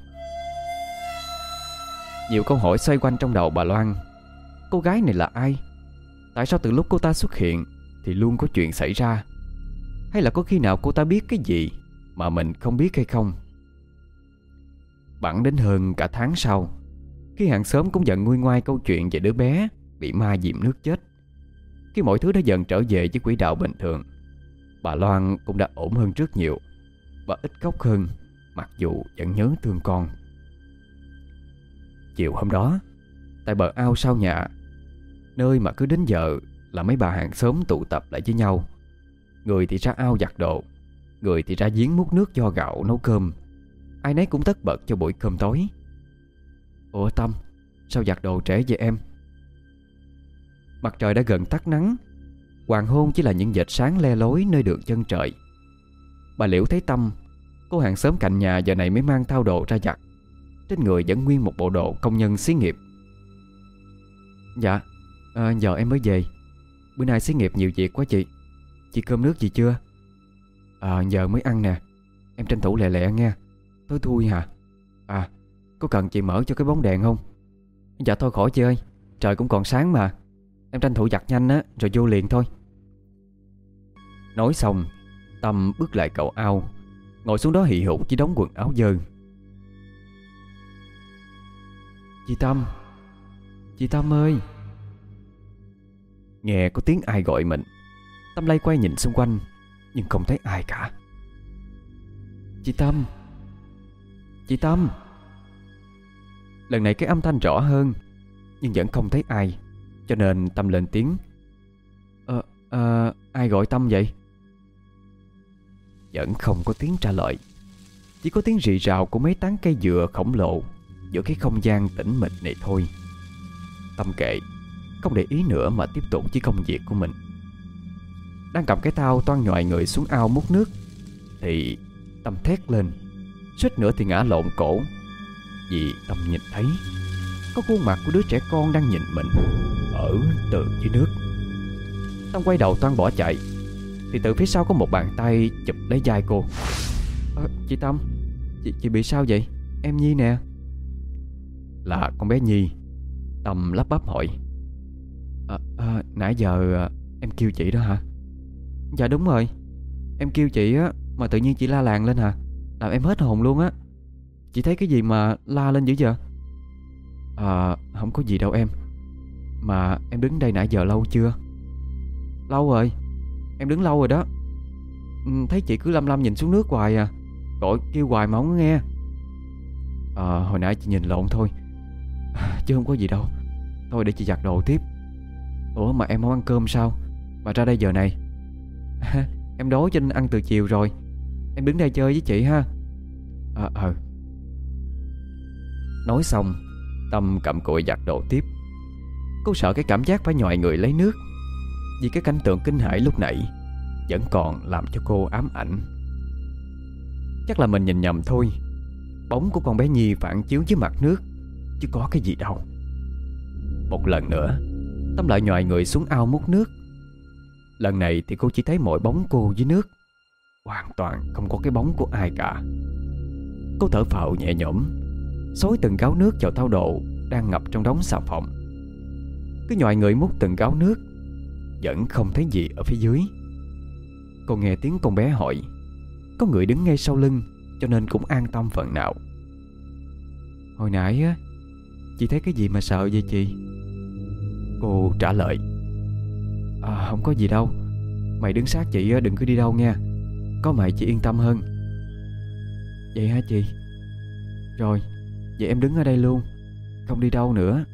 Nhiều câu hỏi xoay quanh trong đầu bà Loan. Cô gái này là ai? Tại sao từ lúc cô ta xuất hiện thì luôn có chuyện xảy ra? Hay là có khi nào cô ta biết cái gì mà mình không biết hay không? Bẵng đến hơn cả tháng sau, khi hàng xóm cũng dần nguôi ngoai câu chuyện về đứa bé bị ma diệm nước chết, khi mọi thứ đã dần trở về với quỹ đạo bình thường, bà Loan cũng đã ổn hơn rất nhiều và ít khóc hơn, mặc dù vẫn nhớ thương con. Chiều hôm đó, tại bờ ao sau nhà, nơi mà cứ đến giờ là mấy bà hàng xóm tụ tập lại với nhau. Người thì ra ao giặt đồ, người thì ra giếng múc nước cho gạo nấu cơm. Ai nấy cũng tất bật cho buổi cơm tối. Ủa Tâm, sao giặt đồ trễ vậy em? Mặt trời đã gần tắt nắng, hoàng hôn chỉ là những vệt sáng le lối nơi đường chân trời. Bà Liễu thấy Tâm, cô hàng xóm cạnh nhà, giờ này mới mang thao đồ ra giặt. Trên người vẫn nguyên một bộ đồ công nhân xí nghiệp. Dạ, giờ em mới về. Bữa nay xí nghiệp nhiều việc quá chị. Chị cơm nước gì chưa? Giờ mới ăn nè. Em tranh thủ lẹ lẹ nghe, tối thui hả? Có cần chị mở cho cái bóng đèn không? Dạ thôi khỏi chị ơi, trời cũng còn sáng mà. Em tranh thủ giặt nhanh á, rồi vô liền thôi. Nói xong, Tâm bước lại cầu ao, ngồi xuống đó hì hục với đống quần áo dơ. Chị Tâm, chị Tâm ơi. Nghe có tiếng ai gọi mình, Tâm lay quay nhìn xung quanh nhưng không thấy ai cả. Chị Tâm, chị Tâm. Lần này cái âm thanh rõ hơn, nhưng vẫn không thấy ai, cho nên Tâm lên tiếng: ai gọi Tâm vậy? Vẫn không có tiếng trả lời, chỉ có tiếng rì rào của mấy tán cây dừa khổng lồ giữa cái không gian tĩnh mịch này thôi. Tâm kệ, không để ý nữa mà tiếp tục với công việc của mình. Đang cầm cái thao toan nhoài người xuống ao múc nước thì Tâm thét lên, suýt nữa thì ngã lộn cổ, vì Tâm nhìn thấy có khuôn mặt của đứa trẻ con đang nhìn mình ở từ dưới nước. Tâm quay đầu toan bỏ chạy thì từ phía sau có một bàn tay chụp lấy vai cô. Chị Tâm, chị bị sao vậy? em Nhi nè. Là con bé Nhi. Tâm lắp bắp hỏi. Nãy giờ em kêu chị đó hả? Dạ đúng rồi. Em kêu chị á, mà tự nhiên chị la làng lên hả? Làm em hết hồn luôn á. Chị thấy cái gì mà la lên dữ vậy? Không có gì đâu em. Mà em đứng đây nãy giờ lâu chưa? Lâu rồi. Em đứng lâu rồi đó. Thấy chị cứ lăm lăm nhìn xuống nước hoài à. Gọi kêu hoài mà không có nghe. Hồi nãy chị nhìn lộn thôi, chứ không có gì đâu. Thôi để chị giặt đồ tiếp. Ủa mà em không ăn cơm sao mà ra đây giờ này? Em đói cho nên ăn từ chiều rồi. Em đứng đây chơi với chị ha. Nói xong, Tâm cặm cụi giặt đồ tiếp. Cô sợ cái cảm giác phải nhòi người lấy nước, vì cái cảnh tượng kinh hãi lúc nãy vẫn còn làm cho cô ám ảnh. Chắc là mình nhìn nhầm thôi. Bóng của con bé Nhi phản chiếu dưới mặt nước, chứ có cái gì đâu. Một lần nữa, Tâm lại nhòi người xuống ao múc nước. Lần này thì cô chỉ thấy mỗi bóng cô dưới nước, hoàn toàn không có cái bóng của ai cả. Cô thở phào nhẹ nhõm, xối từng gáo nước vào thau đồ đang ngập trong đống xà phòng. Cứ nhòi người múc từng gáo nước, vẫn không thấy gì ở phía dưới. Cô nghe tiếng con bé hỏi. Có người đứng ngay sau lưng, cho nên cũng an tâm phần nào. Hồi nãy á, chị thấy cái gì mà sợ vậy chị? Cô trả lời. Không có gì đâu. Mày đứng sát chị á, đừng có đi đâu nha. Có mày chị yên tâm hơn. Vậy hả chị? Rồi, vậy em đứng ở đây luôn, không đi đâu nữa.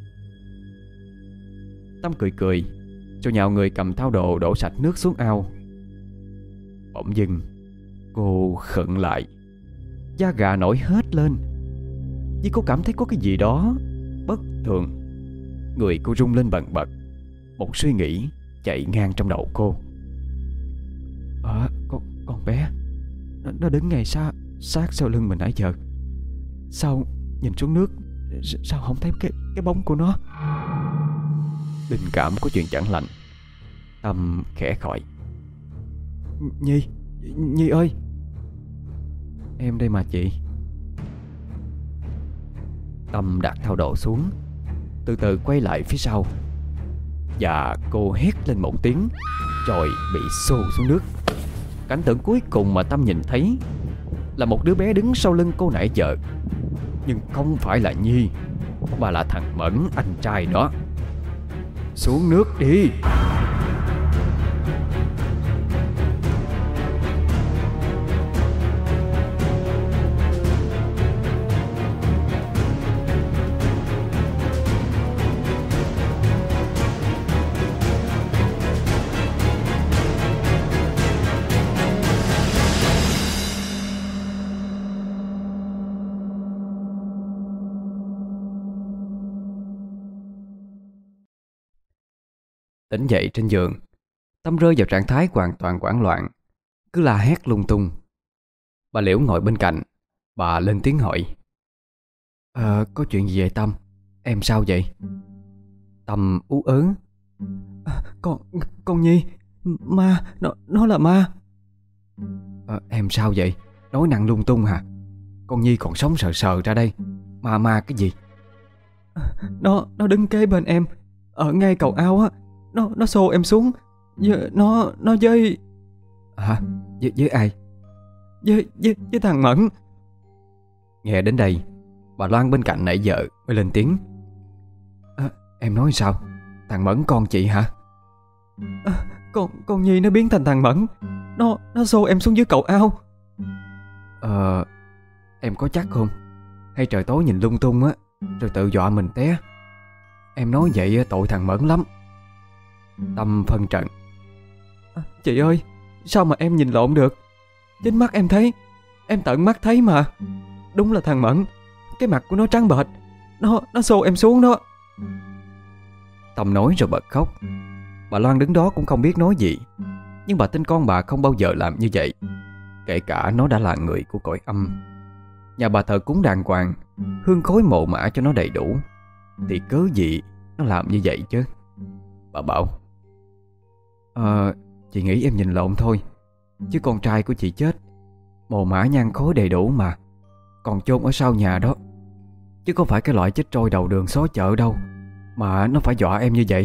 Tâm cười cười, rồi nhào người cầm thau đồ đổ sạch nước xuống ao. Bỗng dưng cô khựng lại, da gà nổi hết lên, vì cô cảm thấy có cái gì đó bất thường. Người cô rung lên bần bật. Một suy nghĩ chạy ngang trong đầu cô. Con bé nó đứng ngay sát sau lưng mình nãy giờ. Sao nhìn xuống nước, sao không thấy cái bóng của nó? Linh cảm có chuyện chẳng lành. Tâm khẽ gọi. Nhi ơi. Em đây mà chị. Tâm đặt thau đồ xuống, từ từ quay lại phía sau, và cô hét lên một tiếng, rồi bị xô xuống nước. Cảnh tượng cuối cùng mà Tâm nhìn thấy là một đứa bé đứng sau lưng cô nãy giờ. Nhưng không phải là Nhi, mà là thằng Mẫn, anh trai nó. Xuống nước đi. Tỉnh dậy trên giường, Tâm rơi vào trạng thái hoàn toàn hoảng loạn, cứ la hét lung tung. Bà Liễu ngồi bên cạnh. Bà lên tiếng hỏi. Có chuyện gì vậy Tâm? Em sao vậy? Tâm ú ớ. Con Nhi. Ma. Nó là ma. Em sao vậy? Nói năng lung tung hả? Con Nhi còn sống sờ sờ ra đây. Ma cái gì? Nó đứng kế bên em, ở ngay cầu ao á. Nó xô em xuống. Nó với... Hả? Với ai? Với thằng Mẫn. Nghe đến đây, bà Loan bên cạnh nãy giờ mới lên tiếng. Em nói sao? Thằng Mẫn con chị hả? Con Nhi nó biến thành thằng Mẫn. Nó xô em xuống dưới cầu ao. Em có chắc không? Hay trời tối nhìn lung tung á, rồi tự dọa mình té? Em nói vậy tội thằng Mẫn lắm. Tâm phân trần. Chị ơi, sao mà em nhìn lộn được? Chính mắt em thấy, em tận mắt thấy mà. Đúng là thằng Mẫn. Cái mặt của nó trắng bệch. Nó xô em xuống đó. Tâm nói rồi bật khóc. Bà Loan đứng đó cũng không biết nói gì, nhưng bà tin con bà không bao giờ làm như vậy. Kể cả nó đã là người của cõi âm, nhà bà thờ cúng đàng hoàng, hương khói mộ mã cho nó đầy đủ, thì cớ gì nó làm như vậy chứ? Bà bảo. Chị nghĩ em nhìn lộn thôi, chứ con trai của chị chết, mồ mã nhang khói đầy đủ mà. còn chôn ở sau nhà đó. Chứ không phải cái loại chết trôi đầu đường xó chợ đâu mà nó phải dọa em như vậy.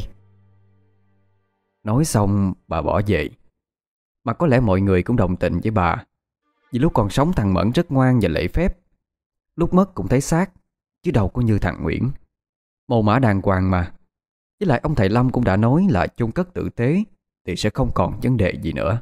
Nói xong bà bỏ về. Mà có lẽ mọi người cũng đồng tình với bà, vì lúc còn sống thằng Mẫn rất ngoan và lễ phép. Lúc mất cũng thấy xác, chứ đâu có như thằng Nguyễn. Mồ mả đàng hoàng mà. Với lại ông thầy Lâm cũng đã nói là chôn cất tử tế thì sẽ không còn vấn đề gì nữa.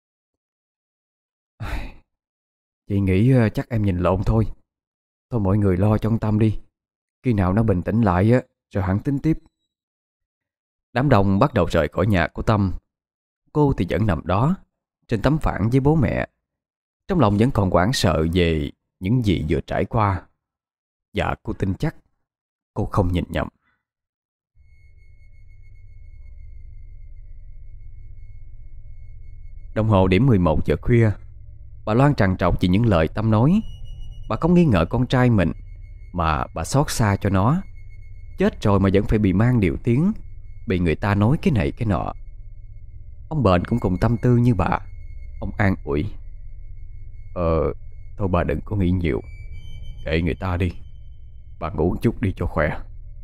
Chị nghĩ chắc em nhìn lộn thôi. Thôi mọi người lo cho ông Tâm đi. Khi nào nó bình tĩnh lại rồi hẳn tính tiếp. Đám đông bắt đầu rời khỏi nhà của Tâm. Cô thì vẫn nằm đó trên tấm phản với bố mẹ. Trong lòng vẫn còn hoảng sợ về những gì vừa trải qua. Và cô tin chắc cô không nhìn nhầm. Đồng hồ điểm 11 giờ khuya. Bà Loan trằn trọc vì những lời Tâm nói. Bà không nghi ngờ con trai mình, mà bà xót xa cho nó. Chết rồi mà vẫn phải bị mang điều tiếng, bị người ta nói cái này cái nọ. Ông Bền cũng cùng tâm tư như bà. Ông an ủi: Thôi bà đừng có nghĩ nhiều, kệ người ta đi. Bà ngủ chút đi cho khỏe.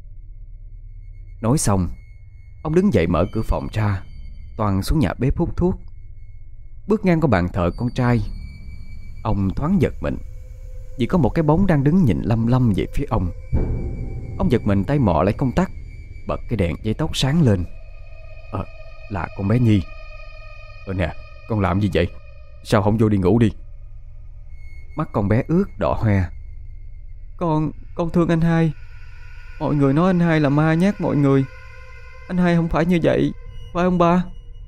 Nói xong, ông đứng dậy mở cửa phòng ra, toàn xuống nhà bếp hút thuốc. Bước ngang qua bàn thờ con trai, ông thoáng giật mình, vì có một cái bóng đang đứng nhìn lăm lăm về phía ông. Ông giật mình tay mò lấy công tắc, bật cái đèn dây tóc sáng lên. Là con bé Nhi. Nè, con làm gì vậy? Sao không vô đi ngủ đi? Mắt con bé ướt đỏ hoe. Con thương anh hai. Mọi người nói anh hai là ma nhát mọi người. Anh hai không phải như vậy, phải không ba?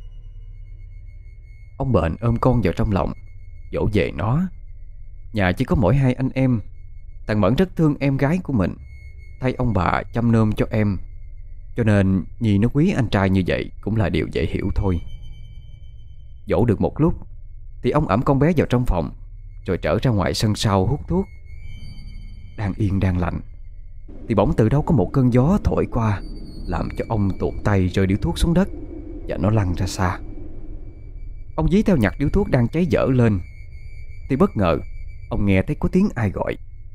Ông Bền ôm con vào trong lòng, dỗ về nó. Nhà chỉ có mỗi hai anh em. Thằng Mẫn rất thương em gái của mình, thay ông bà chăm nom cho em. Cho nên Nhi nó quý anh trai như vậy cũng là điều dễ hiểu thôi. Dỗ được một lúc thì ông ẵm con bé vào trong phòng, rồi trở ra ngoài sân sau hút thuốc. Đang yên đang lành thì bỗng từ đâu có một cơn gió thổi qua, làm cho ông tuột tay rơi điếu thuốc xuống đất, và nó lăn ra xa. Ông dí theo nhặt điếu thuốc đang cháy dở lên, thì bất ngờ ông nghe thấy có tiếng ai gọi: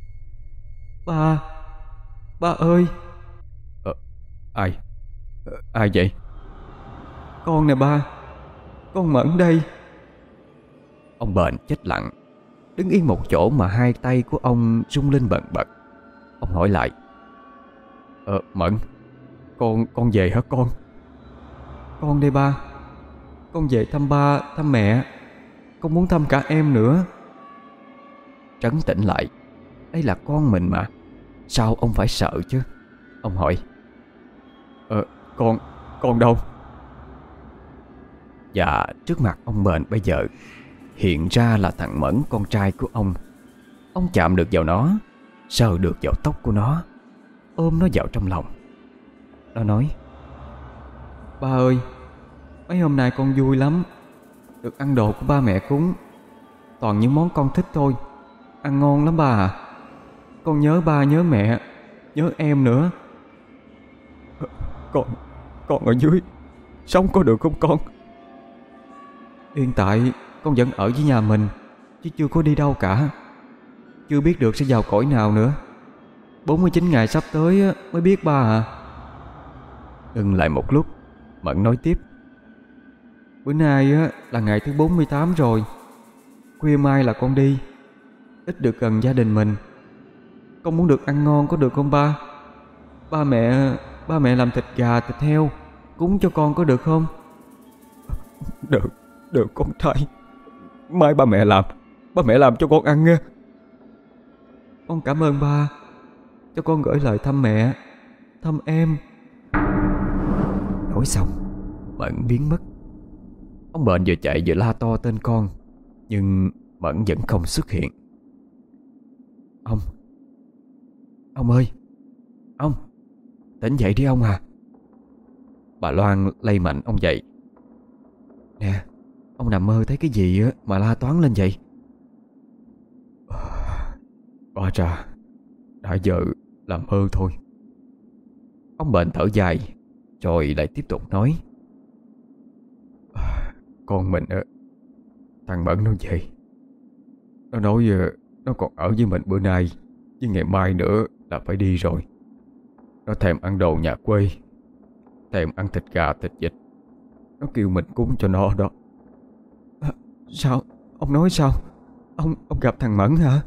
Ba ơi. Ai? Ai vậy? Con nè ba, con Mẫn đây. Ông Bền chết lặng, đứng yên một chỗ mà hai tay của ông rung lên bần bật. Ông hỏi lại: Mẫn, con về hả con? Con đây ba. Con về thăm ba, thăm mẹ. Con muốn thăm cả em nữa. Trấn tĩnh lại, đây là con mình mà, sao ông phải sợ chứ? Ông hỏi: Con đâu? Và trước mặt ông Bền bây giờ hiện ra là thằng Mẫn, con trai của ông. Ông chạm được vào nó, sờ được vào tóc của nó, ôm nó vào trong lòng. Nó nói: Ba ơi, mấy hôm nay con vui lắm, được ăn đồ của ba mẹ cúng. Toàn những món con thích thôi, ăn ngon lắm ba à. Con nhớ ba, nhớ mẹ, nhớ em nữa. Con ở dưới sống có được không con? Hiện tại con vẫn ở với nhà mình, chứ chưa có đi đâu cả. Chưa biết được sẽ vào cõi nào nữa. 49 ngày sắp tới mới biết ba à. Ngừng lại một lúc, Mẫn nói tiếp: Bữa nay là ngày thứ 48 rồi. Khuya mai là con đi, ít được gần gia đình mình. Con muốn được ăn ngon có được không ba? Ba mẹ làm thịt gà, thịt heo cúng cho con có được không? Được con trai. Mai ba mẹ làm cho con ăn nghe. Con cảm ơn ba. Cho con gửi lời thăm mẹ, thăm em. Nói xong, Mẫn biến mất. Ông Bền vừa chạy vừa la to tên con, nhưng Mẫn vẫn không xuất hiện. Ông ơi, ông tỉnh dậy đi ông à. Bà Loan lay mạnh ông dậy. Nè, ông nằm mơ thấy cái gì mà la toáng lên vậy? Hóa ra đã giờ làm mơ thôi. Ông Bền thở dài, rồi lại tiếp tục nói: Con mình thằng Mẫn nó về. Nó nói Nó còn ở với mình bữa nay, với ngày mai nữa là phải đi rồi. Nó thèm ăn đồ nhà quê, thèm ăn thịt gà thịt vịt. Nó kêu mình cúng cho nó đó. Sao? Ông nói sao? Ông gặp thằng Mẫn hả?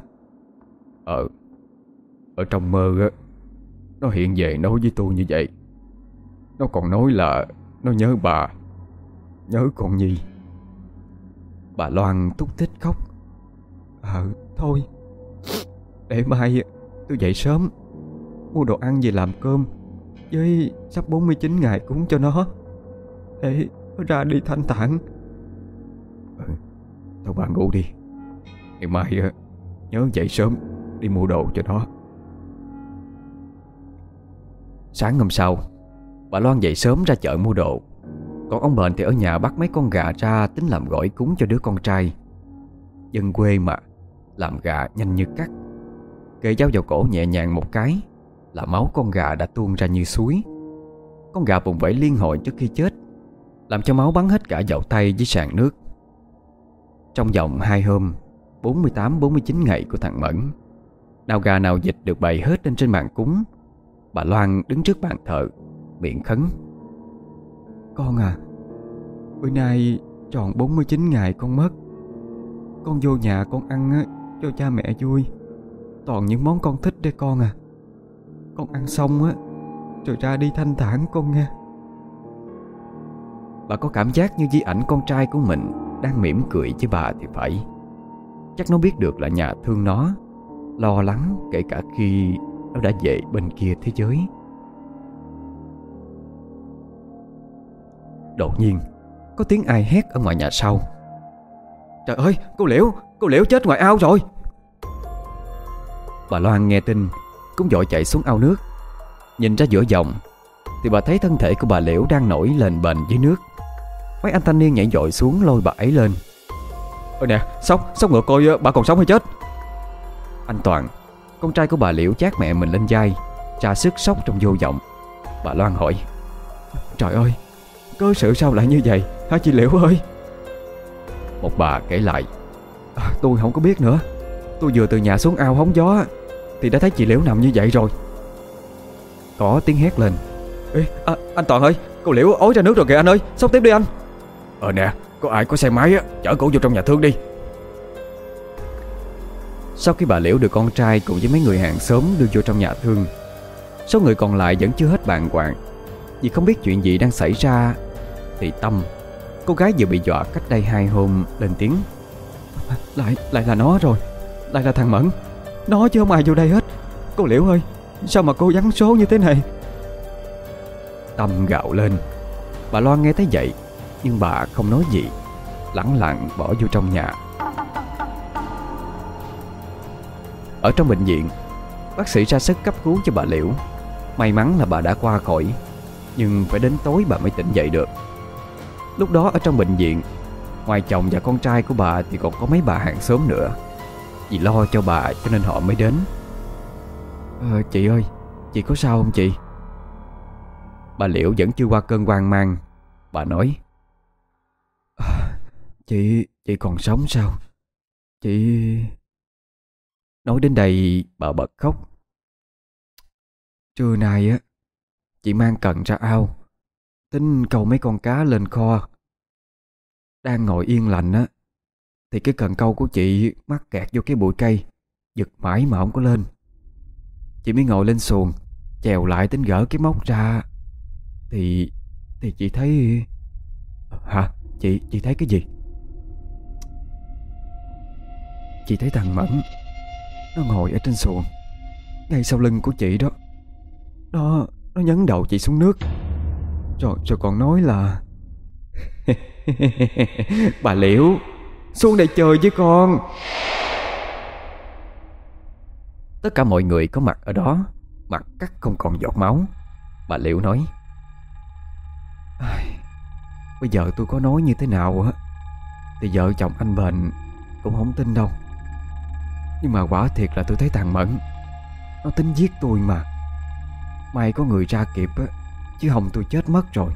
Ở trong mơ á, nó hiện về nói với tôi như vậy. Nó còn nói là nó nhớ bà, nhớ con Nhi. Bà Loan thút thít khóc. Thôi, để mai tôi dậy sớm mua đồ ăn về làm cơm, với sắp 49 ngày cúng cho nó, để nó ra đi thanh thản. Thôi bà ngủ đi. Ngày mai nhớ dậy sớm đi mua đồ cho nó. Sáng hôm sau, bà Loan dậy sớm ra chợ mua đồ. Còn ông Bền thì ở nhà bắt mấy con gà ra tính làm gỏi cúng cho đứa con trai. Dân quê mà, làm gà nhanh như cắt. Kề dao vào cổ nhẹ nhàng một cái là máu con gà đã tuôn ra như suối. Con gà vùng vẫy liên hồi trước khi chết, làm cho máu bắn hết cả dậu tay với sàn nước. Trong vòng 2 hôm 48-49 ngày của thằng Mẫn, nào gà nào vịt được bày hết lên trên bàn cúng. Bà Loan đứng trước bàn thờ, miệng khấn: Con à, bữa nay tròn 49 ngày con mất. Con vô nhà con ăn á, cho cha mẹ vui. Toàn những món con thích đấy con à. Con ăn xong á, rồi ra đi thanh thản con nghe. Bà có cảm giác như di ảnh con trai của mình đang mỉm cười với bà thì phải. Chắc nó biết được là nhà thương nó, lo lắng kể cả khi nó đã về bên kia thế giới. Đột nhiên có tiếng ai hét ở ngoài nhà sau: Trời ơi, cô Liễu chết ngoài ao rồi. Bà Loan nghe tin cũng vội chạy xuống ao nước. Nhìn ra giữa dòng thì bà thấy thân thể của bà Liễu đang nổi lên bềnh dưới nước. Mấy anh thanh niên nhảy dội xuống lôi bà ấy lên. Nè, sóc ngựa coi bà còn sống hay chết. Anh Toàn, con trai của bà Liễu, chát mẹ mình lên vai, ra sức sốc trong vô vọng. Bà Loan hỏi: Trời ơi, cơ sự sao lại như vậy hả chị Liễu ơi? Một bà kể lại: Tôi không có biết nữa. Tôi vừa từ nhà xuống ao hóng gió thì đã thấy chị Liễu nằm như vậy rồi. Có tiếng hét lên: Ê, anh Toàn ơi, cô Liễu ối ra nước rồi kìa anh ơi, sốc tiếp đi anh. Nè, có ai có xe máy á, chở cổ vô trong nhà thương đi. Sau khi bà Liễu được con trai cùng với mấy người hàng xóm đưa vô trong nhà thương, số người còn lại vẫn chưa hết bàng hoàng vì không biết chuyện gì đang xảy ra. Thì Tâm, cô gái vừa bị dọa cách đây 2 hôm, lên tiếng: Lại là nó rồi. Lại là thằng Mẫn. Nó chứ không ai vô đây hết. Cô Liễu ơi, sao mà cô vắng số như thế này? Tâm gào lên. Bà Loan nghe thấy vậy nhưng bà không nói gì, lẳng lặng bỏ vô trong nhà. Ở trong bệnh viện, bác sĩ ra sức cấp cứu cho bà Liễu. May mắn là bà đã qua khỏi, nhưng phải đến tối bà mới tỉnh dậy được. Lúc đó ở trong bệnh viện, ngoài chồng và con trai của bà thì còn có mấy bà hàng xóm nữa. Vì lo cho bà cho nên họ mới đến. Chị ơi, chị có sao không chị? Bà Liễu vẫn chưa qua cơn hoang mang. Bà nói: Chị còn sống sao? Chị... Nói đến đây bà bật khóc. Trưa nay á, chị mang cần ra ao, tính câu mấy con cá lên kho. Đang ngồi yên lành á, thì cái cần câu của chị mắc kẹt vô cái bụi cây, giật mãi mà không có lên. Chị mới ngồi lên xuồng, chèo lại tính gỡ cái móc ra. Thì chị thấy... Hả? Chị thấy cái gì? Chị thấy thằng Mẫn, nó ngồi ở trên xuồng, ngay sau lưng của chị đó. Nó nhấn đầu chị xuống nước, rồi còn nói là bà Liễu, xuống đây chơi với con. Tất cả mọi người có mặt ở đó mặt cắt không còn giọt máu. Bà Liễu nói: Bây giờ tôi có nói như thế nào á thì vợ chồng anh Bền cũng không tin đâu. Nhưng mà quả thiệt là tôi thấy thằng Mẫn nó tính giết tôi mà. May có người ra kịp á, chứ không tôi chết mất rồi.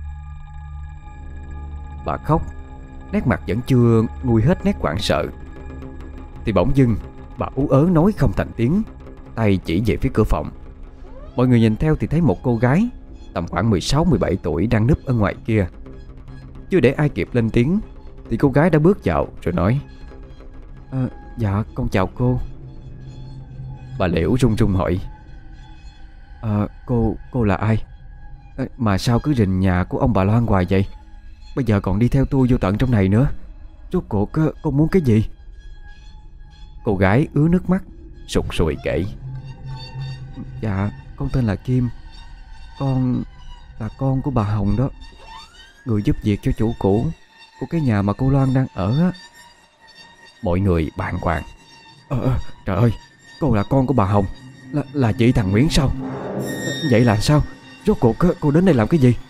Bà khóc, nét mặt vẫn chưa nguôi hết nét hoảng sợ. Thì bỗng dưng Bà ú ớ nói không thành tiếng, tay chỉ về phía cửa phòng. Mọi người nhìn theo thì thấy một cô gái tầm khoảng 16-17 tuổi đang núp ở ngoài kia. Chưa để ai kịp lên tiếng thì cô gái đã bước vào rồi nói: Dạ con chào cô. Bà Liễu run run hỏi: Cô là ai? Mà sao cứ rình nhà của ông bà Loan hoài vậy? Bây giờ còn đi theo tôi vô tận trong này nữa. Rốt cuộc con muốn cái gì? Cô gái ứa nước mắt sụt sùi kể: Dạ con tên là Kim. Con là con của bà Hồng đó, người giúp việc cho chủ cũ của cái nhà mà cô Loan đang ở á. Mọi người bàng hoàng: Trời ơi, cô là con của bà Hồng, là chị thằng Nguyễn sao? Vậy là sao? Rốt cuộc cô đến đây làm cái gì?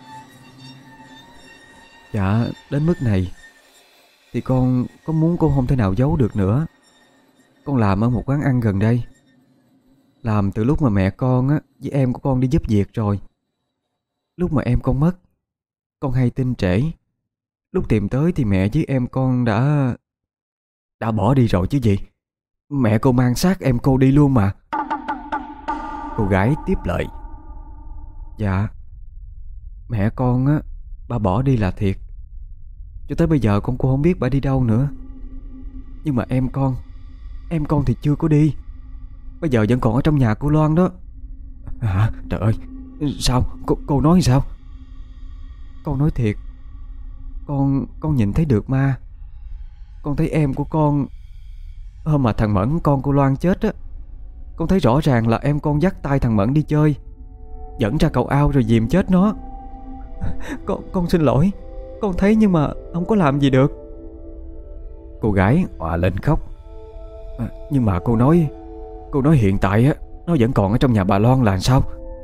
Dạ đến mức này thì con có muốn cô không thể nào giấu được nữa. Con làm ở một quán ăn gần đây, làm từ lúc mà mẹ con á với em của con đi giúp việc rồi. Lúc mà em con mất, con hay tin trễ. Lúc tìm tới thì mẹ với em con đã bỏ đi rồi chứ gì. Mẹ cô mang xác em cô đi luôn mà. Cô gái tiếp lời: Dạ mẹ con á, bà bỏ đi là thiệt. Cho tới bây giờ con cũng không biết bà đi đâu nữa. Nhưng mà em con thì chưa có đi. Bây giờ vẫn còn ở trong nhà cô Loan đó. Hả? Trời ơi, sao? Cô nói sao? Con nói thiệt. Con nhìn thấy được ma. Con thấy em của con. Hôm mà thằng Mẫn con cô Loan chết á, con thấy rõ ràng là em con dắt tay thằng Mẫn đi chơi, dẫn ra cầu ao rồi dìm chết nó. Con xin lỗi. Con thấy nhưng mà không có làm gì được. Cô gái òa lên khóc. Nhưng mà cô nói hiện tại á, nó vẫn còn ở trong nhà bà Loan là sao?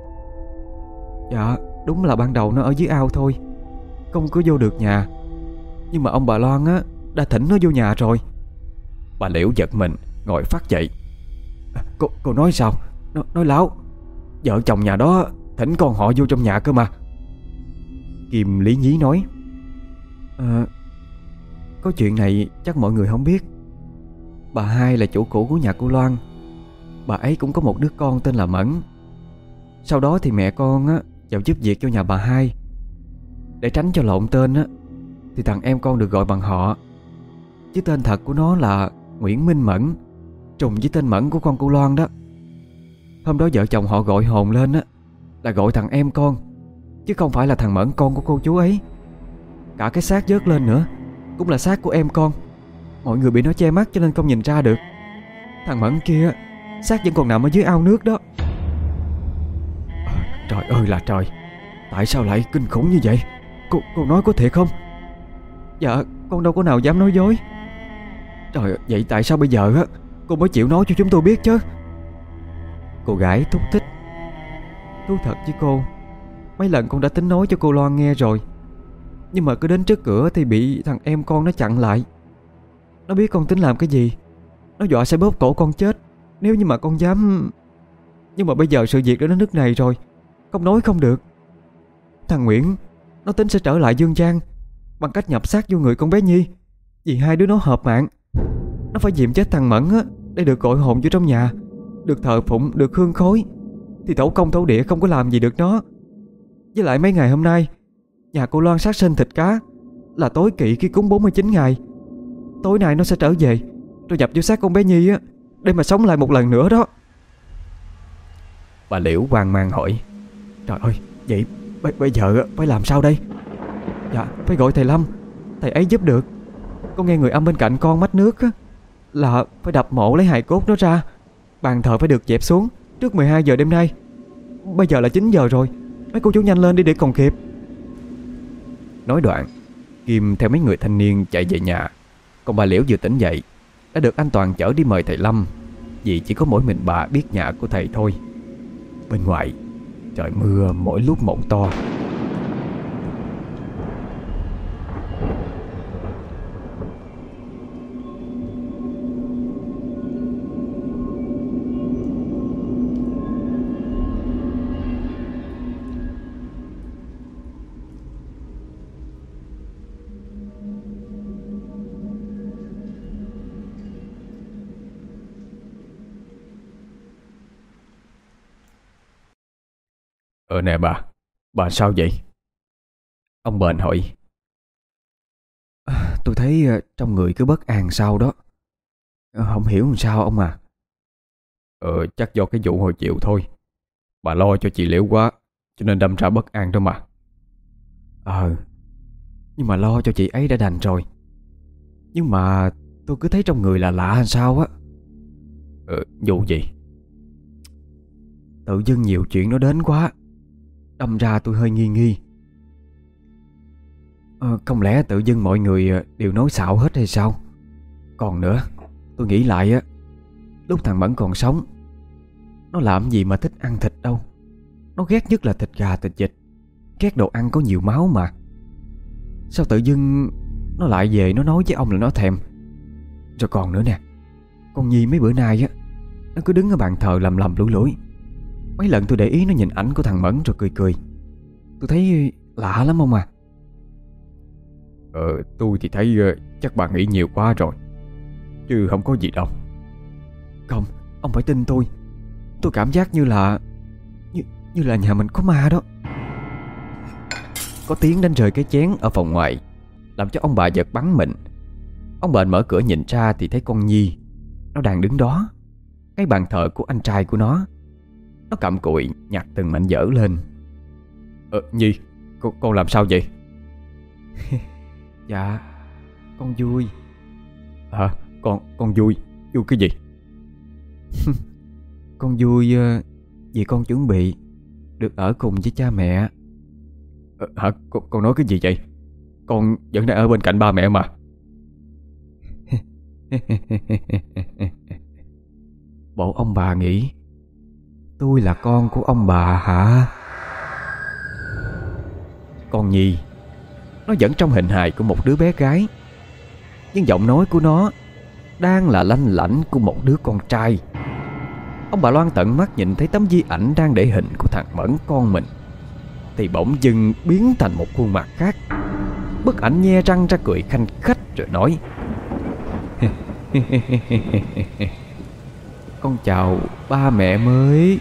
Dạ đúng là ban đầu nó ở dưới ao thôi, không có vô được nhà. Nhưng mà ông bà Loan á đã thỉnh nó vô nhà rồi. Bà Liễu giật mình ngồi phát dậy. Cô nói sao? Nói láo. Vợ chồng nhà đó thỉnh con họ vô trong nhà cơ mà. Kim lý nhí nói: Có chuyện này chắc mọi người không biết. Bà Hai là chủ cũ của nhà cô Loan. Bà ấy cũng có một đứa con tên là Mẫn. Sau đó thì mẹ con á vào giúp việc cho nhà bà Hai. Để tránh cho lộn tên á thì thằng em con được gọi bằng họ, chứ tên thật của nó là Nguyễn Minh Mẫn, trùng với tên Mẫn của con cô Loan đó. Hôm đó vợ chồng họ gọi hồn lên á là gọi thằng em con, chứ không phải là thằng Mẫn con của cô chú ấy. Cả cái xác vớt lên nữa cũng là xác của em con. Mọi người bị nó che mắt cho nên không nhìn ra được. Thằng Mẫn kia xác vẫn còn nằm ở dưới ao nước đó. Trời ơi là trời, tại sao lại kinh khủng như vậy? Cô nói có thiệt không? Dạ con đâu có nào dám nói dối. Trời ơi, vậy tại sao bây giờ á cô mới chịu nói cho chúng tôi biết chứ? Cô gái thúc thích. Thú thật với cô, mấy lần con đã tính nói cho cô Loan nghe rồi, nhưng mà cứ đến trước cửa thì bị thằng em con nó chặn lại. Nó biết con tính làm cái gì. Nó dọa sẽ bóp cổ con chết nếu như mà con dám. Nhưng mà bây giờ sự việc đã đến nước này rồi, không nói không được. Thằng Nguyễn nó tính sẽ trở lại Dương Trang bằng cách nhập xác vô người con bé Nhi, vì hai đứa nó hợp mạng. Nó phải dìm chết thằng Mẫn á để được gọi hồn vô trong nhà, được thờ phụng, được hương khói, thì tổ công thổ địa không có làm gì được nó. Với lại mấy ngày hôm nay nhà cô Loan sát sinh thịt cá là tối kỵ khi cúng 49 ngày. Tối nay nó sẽ trở về rồi nhập vô xác con bé Nhi á để mà sống lại một lần nữa đó. Bà Liễu hoang mang hỏi: Trời ơi, vậy bây giờ phải làm sao đây? Dạ phải gọi thầy Lâm, thầy ấy giúp được. Con nghe người âm bên cạnh con mách nước á, là phải đập mộ lấy hài cốt nó ra. Bàn thờ phải được dẹp xuống trước 12 giờ đêm nay. Bây giờ là 9 giờ rồi, mấy cô chú nhanh lên đi để còn kịp. Nói đoạn, Kim theo mấy người thanh niên chạy về nhà. Còn bà Liễu vừa tỉnh dậy đã được anh Toàn chở đi mời thầy Lâm, vì chỉ có mỗi mình bà biết nhà của thầy thôi. Bên ngoài trời mưa mỗi lúc một to. Nè bà sao vậy? Ông Bền hỏi. Tôi thấy trong người cứ bất an sao đó. Không hiểu làm sao ông à. Chắc do cái vụ hồi chiều thôi. Bà lo cho chị Liễu quá, cho nên đâm ra bất an đó mà. Nhưng mà lo cho chị ấy đã đành rồi. Nhưng mà tôi cứ thấy trong người là lạ làm sao á. Vụ gì? Tự dưng nhiều chuyện nó đến quá, đâm ra tôi hơi nghi nghi. Không lẽ tự dưng mọi người đều nói xạo hết hay sao? Còn nữa, tôi nghĩ lại á, lúc thằng Mẫn còn sống, nó làm gì mà thích ăn thịt đâu. Nó ghét nhất là thịt gà thịt vịt, ghét đồ ăn có nhiều máu mà. Sao tự dưng nó lại về nó nói với ông là nó thèm? Rồi còn nữa nè, con Nhi mấy bữa nay á, nó cứ đứng ở bàn thờ lầm lầm lũi lũi. Mấy lần tôi để ý nó nhìn ảnh của thằng Mẫn rồi cười cười. Tôi thấy lạ lắm ông à. Tôi thì thấy chắc bà nghĩ nhiều quá rồi, chứ không có gì đâu. Không, ông phải tin tôi. Tôi cảm giác như là như là nhà mình có ma đó. Có tiếng đánh rơi cái chén ở phòng ngoài, làm cho ông bà giật bắn mình. Ông Bền mở cửa nhìn ra thì thấy con Nhi, nó đang đứng đó, cái bàn thờ của anh trai của nó. Nó cặm cụi nhặt từng mảnh vỡ lên. Nhi, con làm sao vậy? Dạ, con vui. Hả? Con vui? Vui cái gì? Con vui vì con chuẩn bị được ở cùng với cha mẹ. Hả? Con nói cái gì vậy? Con vẫn đang ở bên cạnh ba mẹ mà. Bộ ông bà nghĩ tôi là con của ông bà hả? Con Nhi, nó vẫn trong hình hài của một đứa bé gái, nhưng giọng nói của nó đang là lanh lảnh của một đứa con trai. Ông bà Loan tận mắt nhìn thấy tấm di ảnh đang để hình của thằng Mẫn con mình, thì bỗng dưng biến thành một khuôn mặt khác. Bức ảnh nhe răng ra cười khanh khách rồi nói: Con chào ba mẹ mới.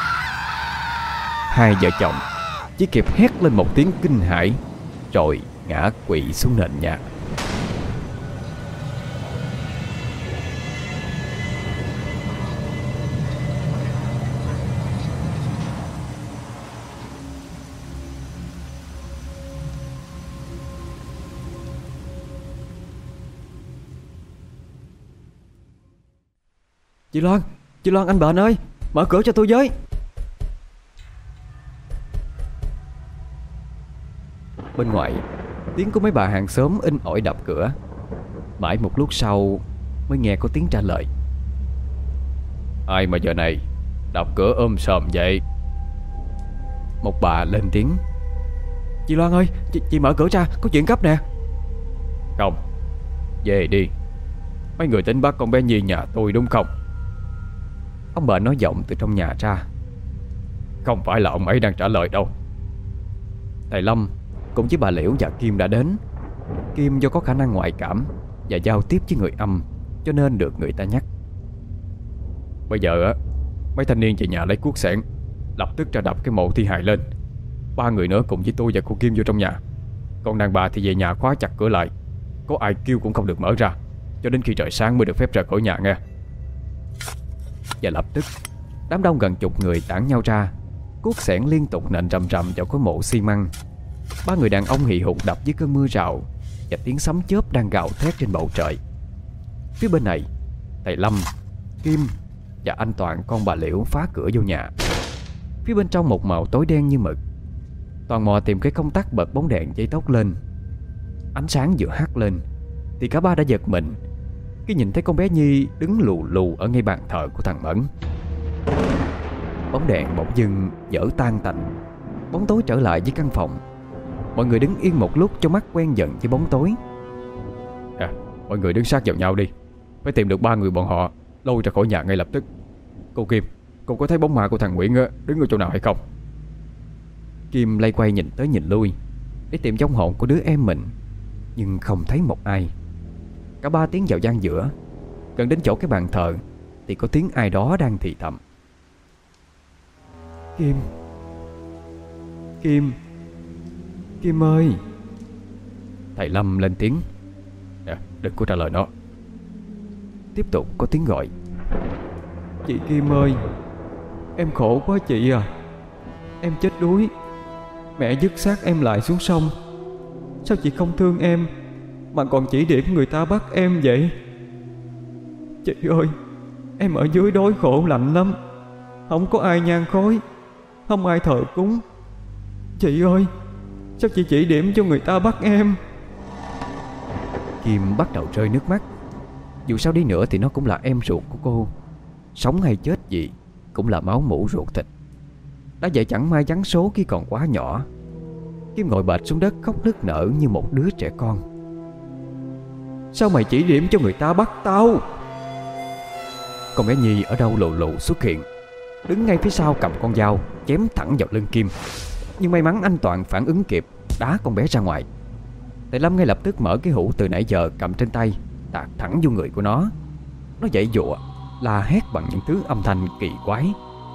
Hai vợ chồng chỉ kịp hét lên một tiếng kinh hãi, rồi ngã quỵ xuống nền nhà. Chị Loan, anh Bền ơi, mở cửa cho tôi với. Bên ngoài, tiếng của mấy bà hàng xóm in ỏi đập cửa. Mãi một lúc sau mới nghe có tiếng trả lời: Ai mà giờ này đập cửa sòm vậy? Một bà lên tiếng: Chị Loan ơi, chị mở cửa ra, có chuyện gấp nè. Không, về đi. Mấy người tính bắt con bé Nhi nhà tôi đúng không? Ông Bền nói giọng từ trong nhà ra. Không phải là ông ấy đang trả lời đâu. Thầy Lâm cùng với bà Liễu và Kim đã đến. Kim do có khả năng ngoại cảm và giao tiếp với người âm, cho nên được người ta nhắc. Bây giờ á, mấy thanh niên về nhà lấy cuốc xẻng, lập tức ra đập cái mộ thi hài lên. 3 người nữa cùng với tôi và cô Kim vô trong nhà. Còn đàn bà thì về nhà khóa chặt cửa lại, có ai kêu cũng không được mở ra, cho đến khi trời sáng mới được phép ra khỏi nhà nghe. Và lập tức đám đông gần chục người tản nhau ra, cuốc xẻng liên tục nện rầm rầm vào khối mộ xi măng. 3 người đàn ông hì hục đập với cơn mưa rào và tiếng sấm chớp đang gào thét trên bầu trời. Phía bên này, thầy Lâm, Kim và anh Toàn con bà Liễu phá cửa vô nhà. Phía bên trong một màu tối đen như mực. Toàn mò tìm cái công tắc bật bóng đèn dây tóc lên. Ánh sáng vừa hắt lên thì cả ba đã giật mình khi nhìn thấy con bé Nhi đứng lù lù ở ngay bàn thờ của thằng Mẫn. Bóng đèn bỗng dưng vỡ tan tành, bóng tối trở lại với căn phòng. Mọi người đứng yên một lúc cho mắt quen dần với bóng tối. Mọi người đứng sát vào nhau đi, phải tìm được 3 người bọn họ lôi ra khỏi nhà ngay lập tức. Cô Kim, cô có thấy bóng ma của thằng Nguyễn đứng ở chỗ nào hay không? Kim lay quay nhìn tới nhìn lui để tìm vong hồn của đứa em mình, nhưng không thấy một ai. Cả ba tiến vào gian giữa. Gần đến chỗ cái bàn thờ thì có tiếng ai đó đang thì thầm: Kim, Kim, Kim ơi. Thầy Lâm lên tiếng. Nè, đừng có trả lời nó. Tiếp tục có tiếng gọi. Chị Kim ơi, em khổ quá chị à. Em chết đuối, mẹ vứt xác em lại xuống sông. Sao chị không thương em mà còn chỉ điểm người ta bắt em vậy? Chị ơi, em ở dưới đói khổ lạnh lắm, không có ai nhang khói, không ai thờ cúng. Chị ơi, sao chị chỉ điểm cho người ta bắt em? Kim bắt đầu rơi nước mắt. Dù sao đi nữa thì nó cũng là em ruột của cô. Sống hay chết gì cũng là máu mủ ruột thịt. Đã vậy chẳng may giáng số khi còn quá nhỏ. Kim ngồi bệt xuống đất khóc nức nở như một đứa trẻ con. Sao mày chỉ điểm cho người ta bắt tao? Con bé Nhi ở đâu lù lù xuất hiện, đứng ngay phía sau cầm con dao chém thẳng vào lưng Kim. Nhưng may mắn anh Toàn phản ứng kịp, đá con bé ra ngoài. Thầy Lâm ngay lập tức mở cái hũ từ nãy giờ cầm trên tay, tạt thẳng vô người của nó. Nó giãy giụa, la hét bằng những thứ âm thanh kỳ quái.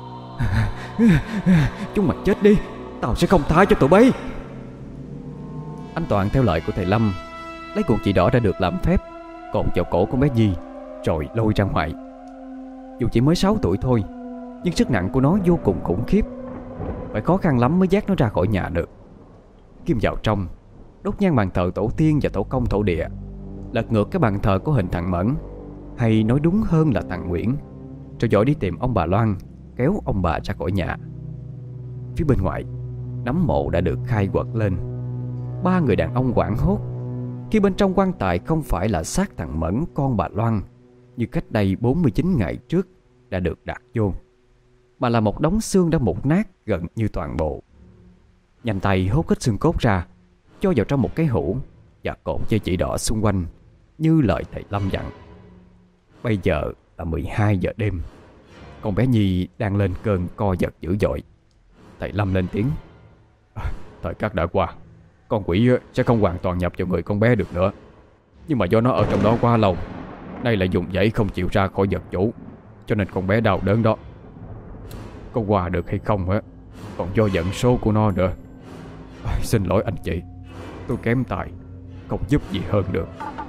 Chúng mày chết đi, tao sẽ không tha cho tụi bay. Anh Toàn theo lời của thầy Lâm, lấy cuộn chỉ đỏ đã được làm phép cột vào cổ con bé Nhi, rồi lôi ra ngoài. Dù chỉ mới 6 tuổi thôi, nhưng sức nặng của nó vô cùng khủng khiếp. Phải khó khăn lắm mới vác nó ra khỏi nhà được. Kim vào trong, đốt nhang bàn thờ tổ tiên và tổ công thổ địa, lật ngược cái bàn thờ có hình thằng Mẫn, hay nói đúng hơn là thằng Nguyễn, rồi dội đi tìm ông bà Loan, kéo ông bà ra khỏi nhà. Phía bên ngoài, nấm mộ đã được khai quật lên. 3 người đàn ông hoảng hốt khi bên trong quan tài không phải là xác thằng Mẫn con bà Loan như cách đây 49 ngày trước đã được đặt vô, mà là một đống xương đã mục nát gần như toàn bộ. Nhanh tay hốt hết xương cốt ra, cho vào trong một cái hũ và cột dây chỉ đỏ xung quanh như lời thầy Lâm dặn. Bây giờ là 12 giờ đêm. Con bé Nhi đang lên cơn co giật dữ dội. Thầy Lâm lên tiếng. Thời khắc đã qua, con quỷ sẽ không hoàn toàn nhập vào người con bé được nữa. Nhưng mà do nó ở trong đó quá lâu, nay lại dùng dãy không chịu ra khỏi vật chủ, cho nên con bé đau đớn đó. Có qua được hay không á, còn do vận số của nó nữa. Xin lỗi anh chị, tôi kém tài, không giúp gì hơn được.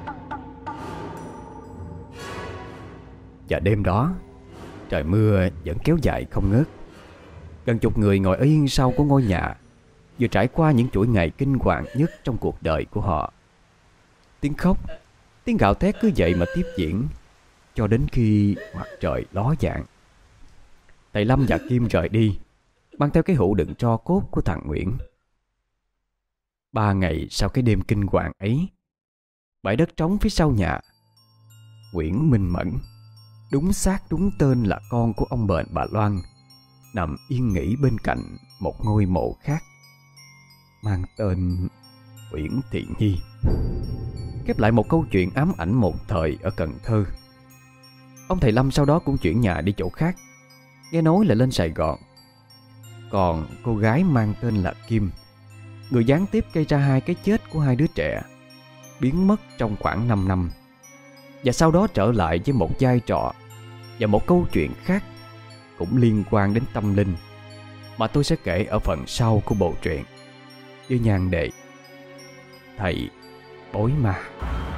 Và đêm đó, trời mưa vẫn kéo dài không ngớt. Gần chục người ngồi ở yên sau của ngôi nhà, vừa trải qua những chuỗi ngày kinh hoàng nhất trong cuộc đời của họ. Tiếng khóc, tiếng gào thét cứ vậy mà tiếp diễn cho đến khi mặt trời ló dạng. Thầy Lâm và Kim rời đi, mang theo cái hũ đựng tro cốt của thằng Nguyễn. 3 ngày sau cái đêm kinh hoàng ấy, bãi đất trống phía sau nhà, Nguyễn Minh Mẫn, đúng xác đúng tên là con của ông Bền bà Loan, nằm yên nghỉ bên cạnh một ngôi mộ khác mang tên Nguyễn Thị Nhi. Khép lại một câu chuyện ám ảnh một thời ở Cần Thơ. Ông thầy Lâm sau đó cũng chuyển nhà đi chỗ khác, nghe nói là lên Sài Gòn. Còn cô gái mang tên là Kim, người gián tiếp gây ra 2 cái chết của 2 đứa trẻ, biến mất trong khoảng 5 năm, và sau đó trở lại với một vai trò và một câu chuyện khác cũng liên quan đến tâm linh, mà tôi sẽ kể ở phần sau của bộ truyện với nhan đề Thầy Bói Ma.